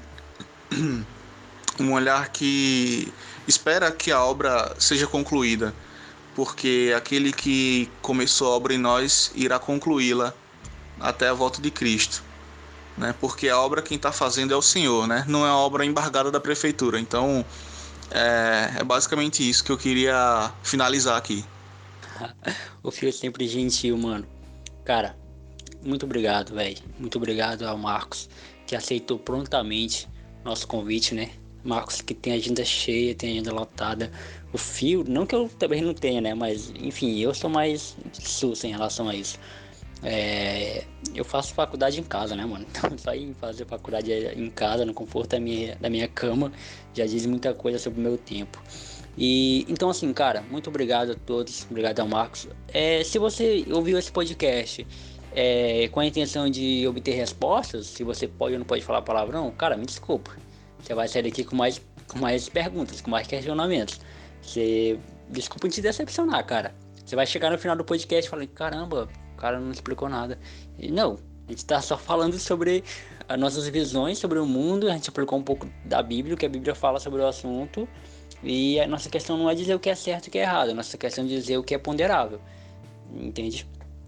espera que a obra seja concluída, porque aquele que começou a obra em nós irá concluí-la até a volta de Cristo, né? Porque a obra quem está fazendo é o Senhor, né? Não é a obra embargada da prefeitura. Então é basicamente isso que eu queria finalizar aqui. O Fio é sempre gentil, mano. Cara, muito obrigado, velho. Muito obrigado ao Marcos, que aceitou prontamente nosso convite, né? Marcos, que tem agenda cheia, tem agenda lotada. O Fio, não que eu também não tenha, né? Mas, enfim, eu sou mais sussa em relação a isso. Eu faço faculdade em casa, né, mano? Então, só ir fazer faculdade em casa, no conforto da minha cama, já diz muita coisa sobre o meu tempo. E então, assim, cara, muito obrigado a todos, obrigado ao Marcos. Se você ouviu esse podcast com a intenção de obter respostas, se você pode ou não pode falar palavrão, cara, me desculpa. Você vai sair daqui com mais perguntas, com mais questionamentos. Desculpa te decepcionar, cara. Você vai chegar no final do podcast e falar, caramba, o cara não explicou nada. Não, a gente tá só falando sobre as nossas visões sobre o mundo. A gente aplicou um pouco da Bíblia, o que a Bíblia fala sobre o assunto. E a nossa questão não é dizer o que é certo e o que é errado. A nossa questão é dizer o que é ponderável. Entende?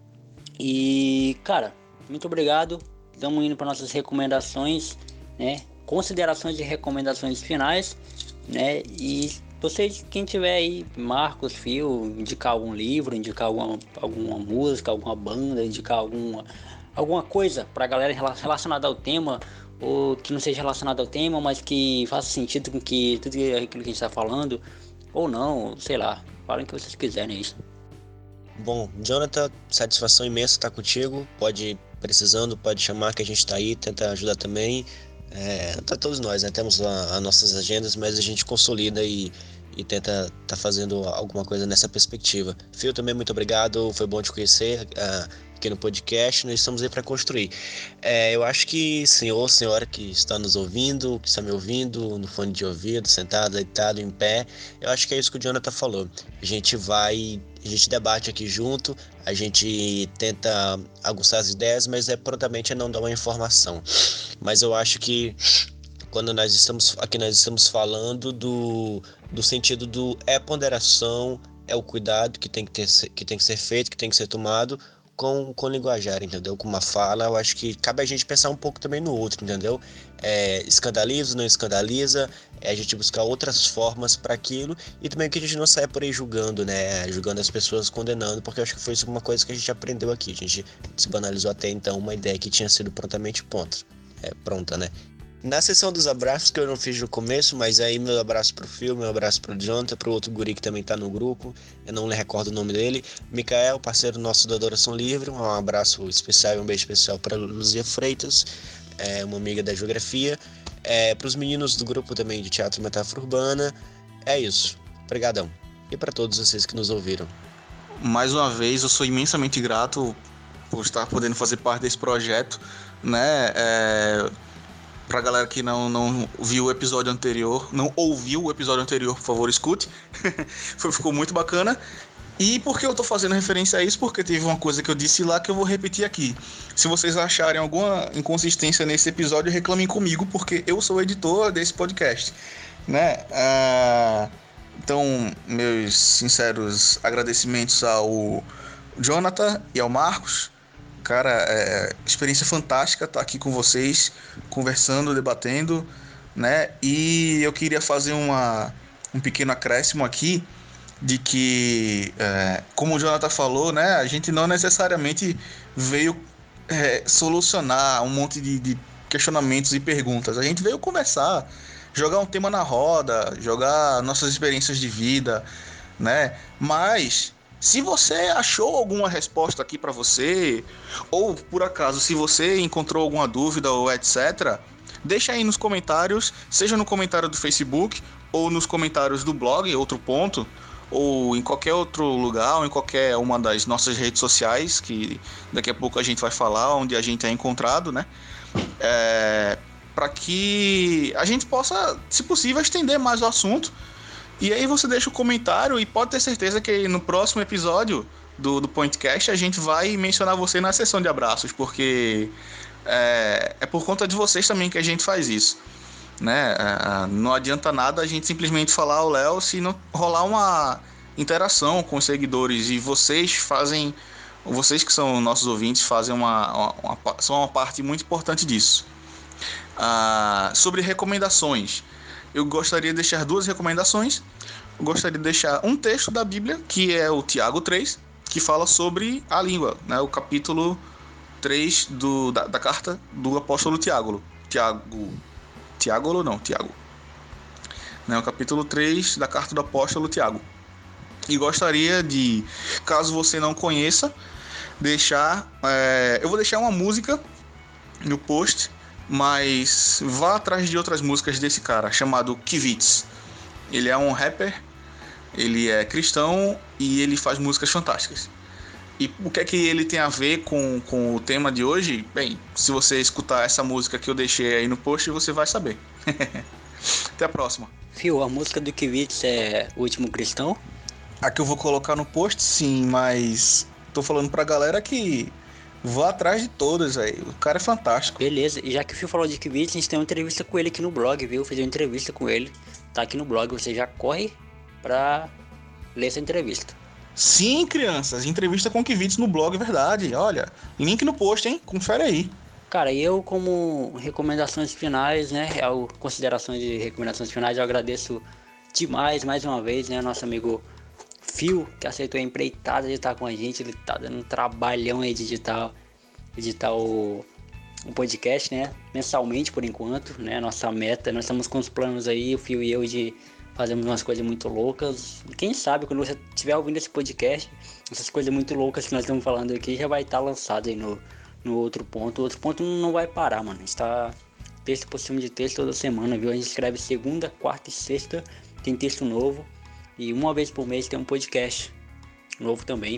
E, cara, muito obrigado. Estamos indo para nossas recomendações, né? Considerações e recomendações finais, né? E vocês, quem tiver aí, Marcos, Fio, indicar algum livro, indicar alguma música, alguma banda, indicar alguma coisa pra galera relacionada ao tema, ou que não seja relacionada ao tema, mas que faça sentido com que tudo aquilo que a gente tá falando, ou não, sei lá, falem o que vocês quiserem, é isso. Bom, Jonathan, satisfação imensa estar contigo. Pode, precisando, pode chamar que a gente tá aí, tenta ajudar também. Tá todos nós, né? Temos as nossas agendas, mas a gente consolida e tenta tá fazendo alguma coisa nessa perspectiva. Fio, também muito obrigado, foi bom te conhecer aqui no podcast. Nós estamos aí para construir. Eu acho que senhor, senhora que está nos ouvindo, que está me ouvindo no fone de ouvido, sentado, deitado, em pé, eu acho que é isso que o Jonathan falou. A gente debate aqui junto, a gente tenta aguçar as ideias, mas prontamente não dar uma informação. Mas eu acho que quando nós estamos falando do sentido do ponderação, o cuidado que tem que ser feito, que tem que ser tomado com linguajar, entendeu? Com uma fala, eu acho que cabe a gente pensar um pouco também no outro, entendeu? Escandaliza, não escandaliza, a gente buscar outras formas para aquilo e também que a gente não saia por aí julgando, né? Julgando as pessoas, condenando, porque eu acho que foi isso uma coisa que a gente aprendeu aqui. A gente desbanalizou até então uma ideia que tinha sido prontamente pronta, né? Na sessão dos abraços, que eu não fiz no começo, mas aí meu abraço pro Phil, meu abraço pro Jonathan, pro outro guri que também tá no grupo, eu não me recordo o nome dele, Micael, parceiro nosso da Adoração Livre, um abraço especial e um beijo especial para Luzia Freitas, uma amiga da Geografia, pros meninos do grupo também de Teatro Metáfora Urbana, é isso, obrigadão. E para todos vocês que nos ouviram. Mais uma vez, eu sou imensamente grato por estar podendo fazer parte desse projeto, né? Pra galera que não viu o episódio anterior, não ouviu o episódio anterior, por favor, escute. Ficou muito bacana. E por que eu tô fazendo referência a isso? Porque teve uma coisa que eu disse lá que eu vou repetir aqui. Se vocês acharem alguma inconsistência nesse episódio, reclamem comigo, porque eu sou o editor desse podcast, né? Então, meus sinceros agradecimentos ao Jonathan e ao Marcos. Cara, experiência fantástica estar aqui com vocês, conversando, debatendo, né? E eu queria fazer um pequeno acréscimo aqui, de que, como o Jonathan falou, né, a gente não necessariamente veio solucionar um monte de questionamentos e perguntas. A gente veio conversar, jogar um tema na roda, jogar nossas experiências de vida, né? Mas se você achou alguma resposta aqui para você, ou por acaso se você encontrou alguma dúvida ou etc., deixa aí nos comentários, seja no comentário do Facebook ou nos comentários do blog, outro ponto, ou em qualquer outro lugar, ou em qualquer uma das nossas redes sociais, que daqui a pouco a gente vai falar, onde a gente é encontrado, né? Para que a gente possa, se possível, estender mais o assunto. E aí você deixa o comentário e pode ter certeza que no próximo episódio do podcast a gente vai mencionar você na sessão de abraços, porque é por conta de vocês também que a gente faz isso, né? Não adianta nada a gente simplesmente falar o Léo se não rolar uma interação com os seguidores, e vocês que são nossos ouvintes fazem são uma parte muito importante disso. Sobre recomendações, eu gostaria de deixar 2 recomendações. Eu gostaria de deixar um texto da Bíblia, que é o Tiago 3, que fala sobre a língua, né? O capítulo 3 da carta do apóstolo Tiago. Tiago. Né, o capítulo 3 da carta do apóstolo Tiago. E gostaria de, caso você não conheça, eu vou deixar uma música no post, mas vá atrás de outras músicas desse cara, chamado Kivitz. Ele é um rapper, ele é cristão e ele faz músicas fantásticas. E o que é que ele tem a ver com o tema de hoje? Bem, se você escutar essa música que eu deixei aí no post, você vai saber. Até a próxima. Fio, a música do Kivitz é O Último Cristão? A que eu vou colocar no post, sim, mas tô falando pra galera que vá atrás de todas aí. O cara é fantástico. Beleza, e já que o Fio falou de Kivitz, a gente tem uma entrevista com ele aqui no blog, viu? Fiz uma entrevista com ele, tá aqui no blog, você já corre pra ler essa entrevista. Sim, crianças, entrevista com o Kivitz no blog, verdade. Olha, link no post, hein? Confere aí. Cara, eu como recomendações finais, né, considerações de recomendações finais, eu agradeço demais, mais uma vez, né, nosso amigo Fio, que aceitou a empreitada de estar com a gente. Ele tá dando um trabalhão aí de editar o podcast, né, mensalmente por enquanto, né, nossa meta, nós estamos com os planos aí, o Fio e eu, de fazermos umas coisas muito loucas. E quem sabe, quando você estiver ouvindo esse podcast, essas coisas muito loucas que nós estamos falando aqui já vai estar lançado aí no outro ponto. O outro ponto não vai parar, mano. A gente tá texto por cima de texto toda semana, viu? A gente escreve segunda, quarta e sexta, tem texto novo. E uma vez por mês tem um podcast novo também.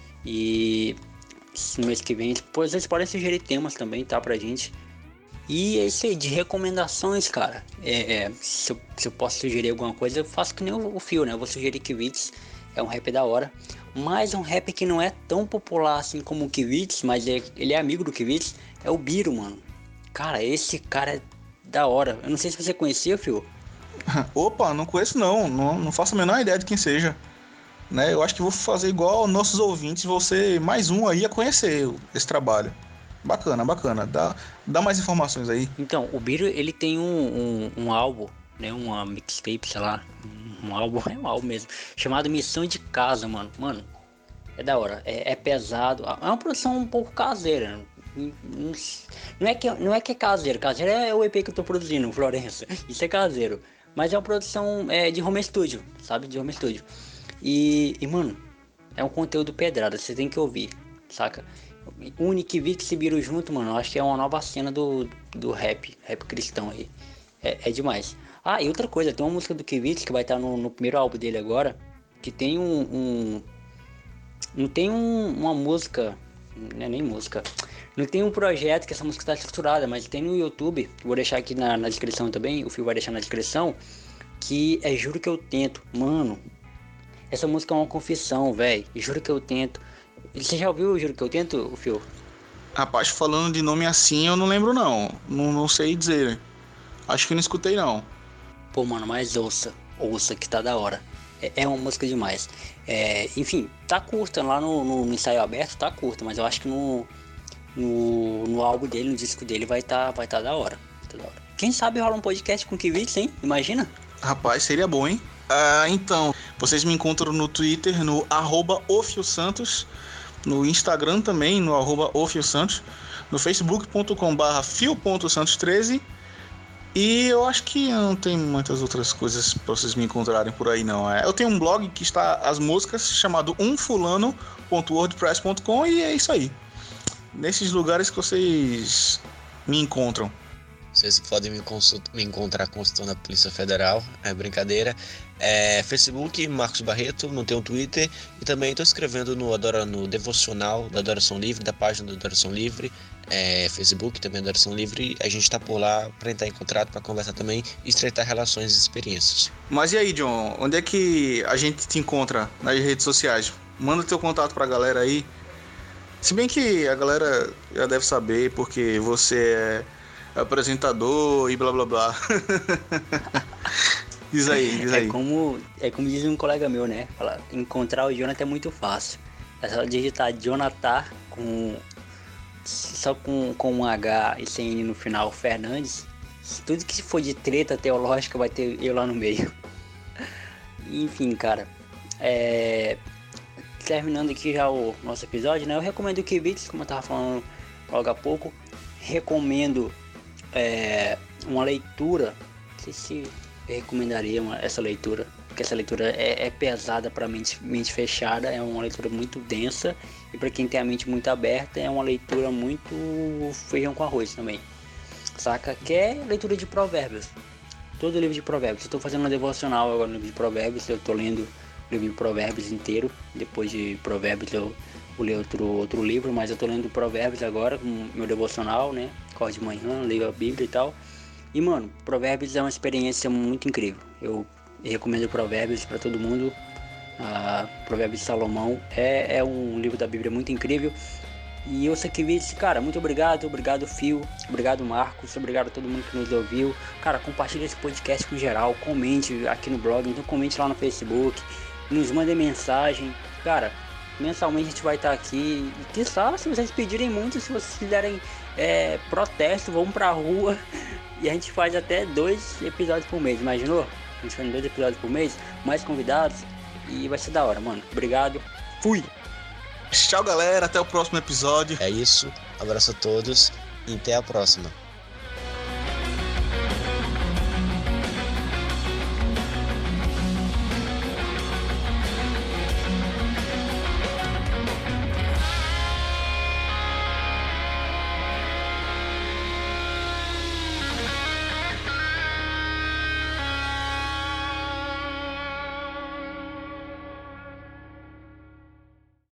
E no mês que vem, vocês podem sugerir temas também, tá? Pra gente. E é isso aí, de recomendações, cara. Se eu posso sugerir alguma coisa, eu faço que nem o Fio, né? Eu vou sugerir Kivitz, é um rap da hora. Mas um rap que não é tão popular assim como o Kivitz, mas ele é amigo do Kivitz, é o Biro, mano. Cara, esse cara é da hora. Eu não sei se você conhecia, Fio. Opa, não conheço não faço a menor ideia de quem seja, né? Eu acho que vou fazer igual nossos ouvintes, vou ser mais um aí a conhecer esse trabalho. Bacana, dá mais informações aí. Então, o Biro, ele tem um álbum, né, uma mixtape, sei lá, um álbum mesmo, chamado Missão de Casa, mano. Mano, é da hora, é pesado, é uma produção um pouco caseira. Não é que é caseiro é o EP que eu tô produzindo, Florença, isso é caseiro. Mas é uma produção de home studio, sabe? De home studio. E, mano, é um conteúdo pedrada, você tem que ouvir, saca? Kivitz e Biro junto, mano, eu acho que é uma nova cena do rap cristão aí. É demais. Ah, e outra coisa, tem uma música do Kivitz que vai estar no primeiro álbum dele agora, que tem não tem uma música, não é nem música, não tem um projeto que essa música está estruturada, mas tem no YouTube, vou deixar aqui na descrição também, o Fio vai deixar na descrição, que é Juro Que Eu Tento. Mano, Essa música é uma confissão, velho. Juro que eu tento. Você já ouviu o Juro que eu tento, Phil? Rapaz, falando de nome assim, eu não lembro não. Não sei dizer. Acho que não escutei não. Pô, mano, mas ouça que tá da hora. É uma música demais. Enfim, tá curta lá no ensaio aberto, tá curta, mas eu acho que no álbum dele, no disco dele, vai tá da hora. Tá da hora. Quem sabe rola um podcast com o Kivitz, hein? Imagina? Rapaz, seria bom, hein? Então, vocês me encontram no Twitter, no @ofiosantos, no Instagram também, no @ofiosantos, no facebook.com/fio.santos13. E eu acho que não tem muitas outras coisas pra vocês me encontrarem por aí, não. Eu tenho um blog que está as músicas, chamado umfulano.wordpress.com, e é isso aí. Nesses lugares que vocês me encontram. Vocês podem me encontrar consultando a Polícia Federal, é brincadeira. Facebook, Marcos Barreto, não tenho Twitter. E também estou escrevendo no Devocional da Adoração Livre, da página da Adoração Livre. Facebook também Adoração Livre. A gente está por lá para entrar em contato, para conversar também e estreitar relações e experiências. Mas e aí, John, onde é que a gente te encontra nas redes sociais? Manda teu contato pra galera aí. Se bem que a galera já deve saber, porque você é apresentador e blá blá blá. Diz aí. É como diz um colega meu, né? Fala, encontrar o Jonathan é muito fácil. É só digitar Jonathan só com um H e sem N no final, Fernandes. Tudo que for de treta teológica vai ter eu lá no meio. Enfim, cara. Terminando aqui já o nosso episódio, né? Eu recomendo o Kivitz, como eu tava falando logo há pouco. Recomendo uma leitura. Não sei se eu recomendaria essa leitura, porque essa leitura é pesada para mente fechada, é uma leitura muito densa, e para quem tem a mente muito aberta é uma leitura muito feijão com arroz também, saca? Que é leitura de provérbios, todo livro de provérbios. Eu estou fazendo uma devocional agora no livro de provérbios, eu estou lendo o livro de provérbios inteiro, depois de provérbios eu vou ler outro livro, mas eu estou lendo provérbios agora, com meu devocional, né? Acordo de manhã, leio a Bíblia e tal. E, mano, Provérbios é uma experiência muito incrível. Eu recomendo Provérbios para todo mundo. Provérbios de Salomão é um livro da Bíblia muito incrível. E eu sei que vi esse cara, muito obrigado. Obrigado, Phil. Obrigado, Marcos. Obrigado a todo mundo que nos ouviu. Cara, compartilha esse podcast com geral. Comente aqui no blog. Então, comente lá no Facebook. Nos mandem mensagem. Cara, mensalmente a gente vai estar aqui. E que sabe, se vocês pedirem muito, se vocês fizerem protesto, vamos pra rua. E a gente faz até 2 episódios por mês, imaginou? A gente faz 2 episódios por mês, mais convidados, e vai ser da hora, mano. Obrigado, fui! Tchau, galera, até o próximo episódio. É isso, abraço a todos e até a próxima.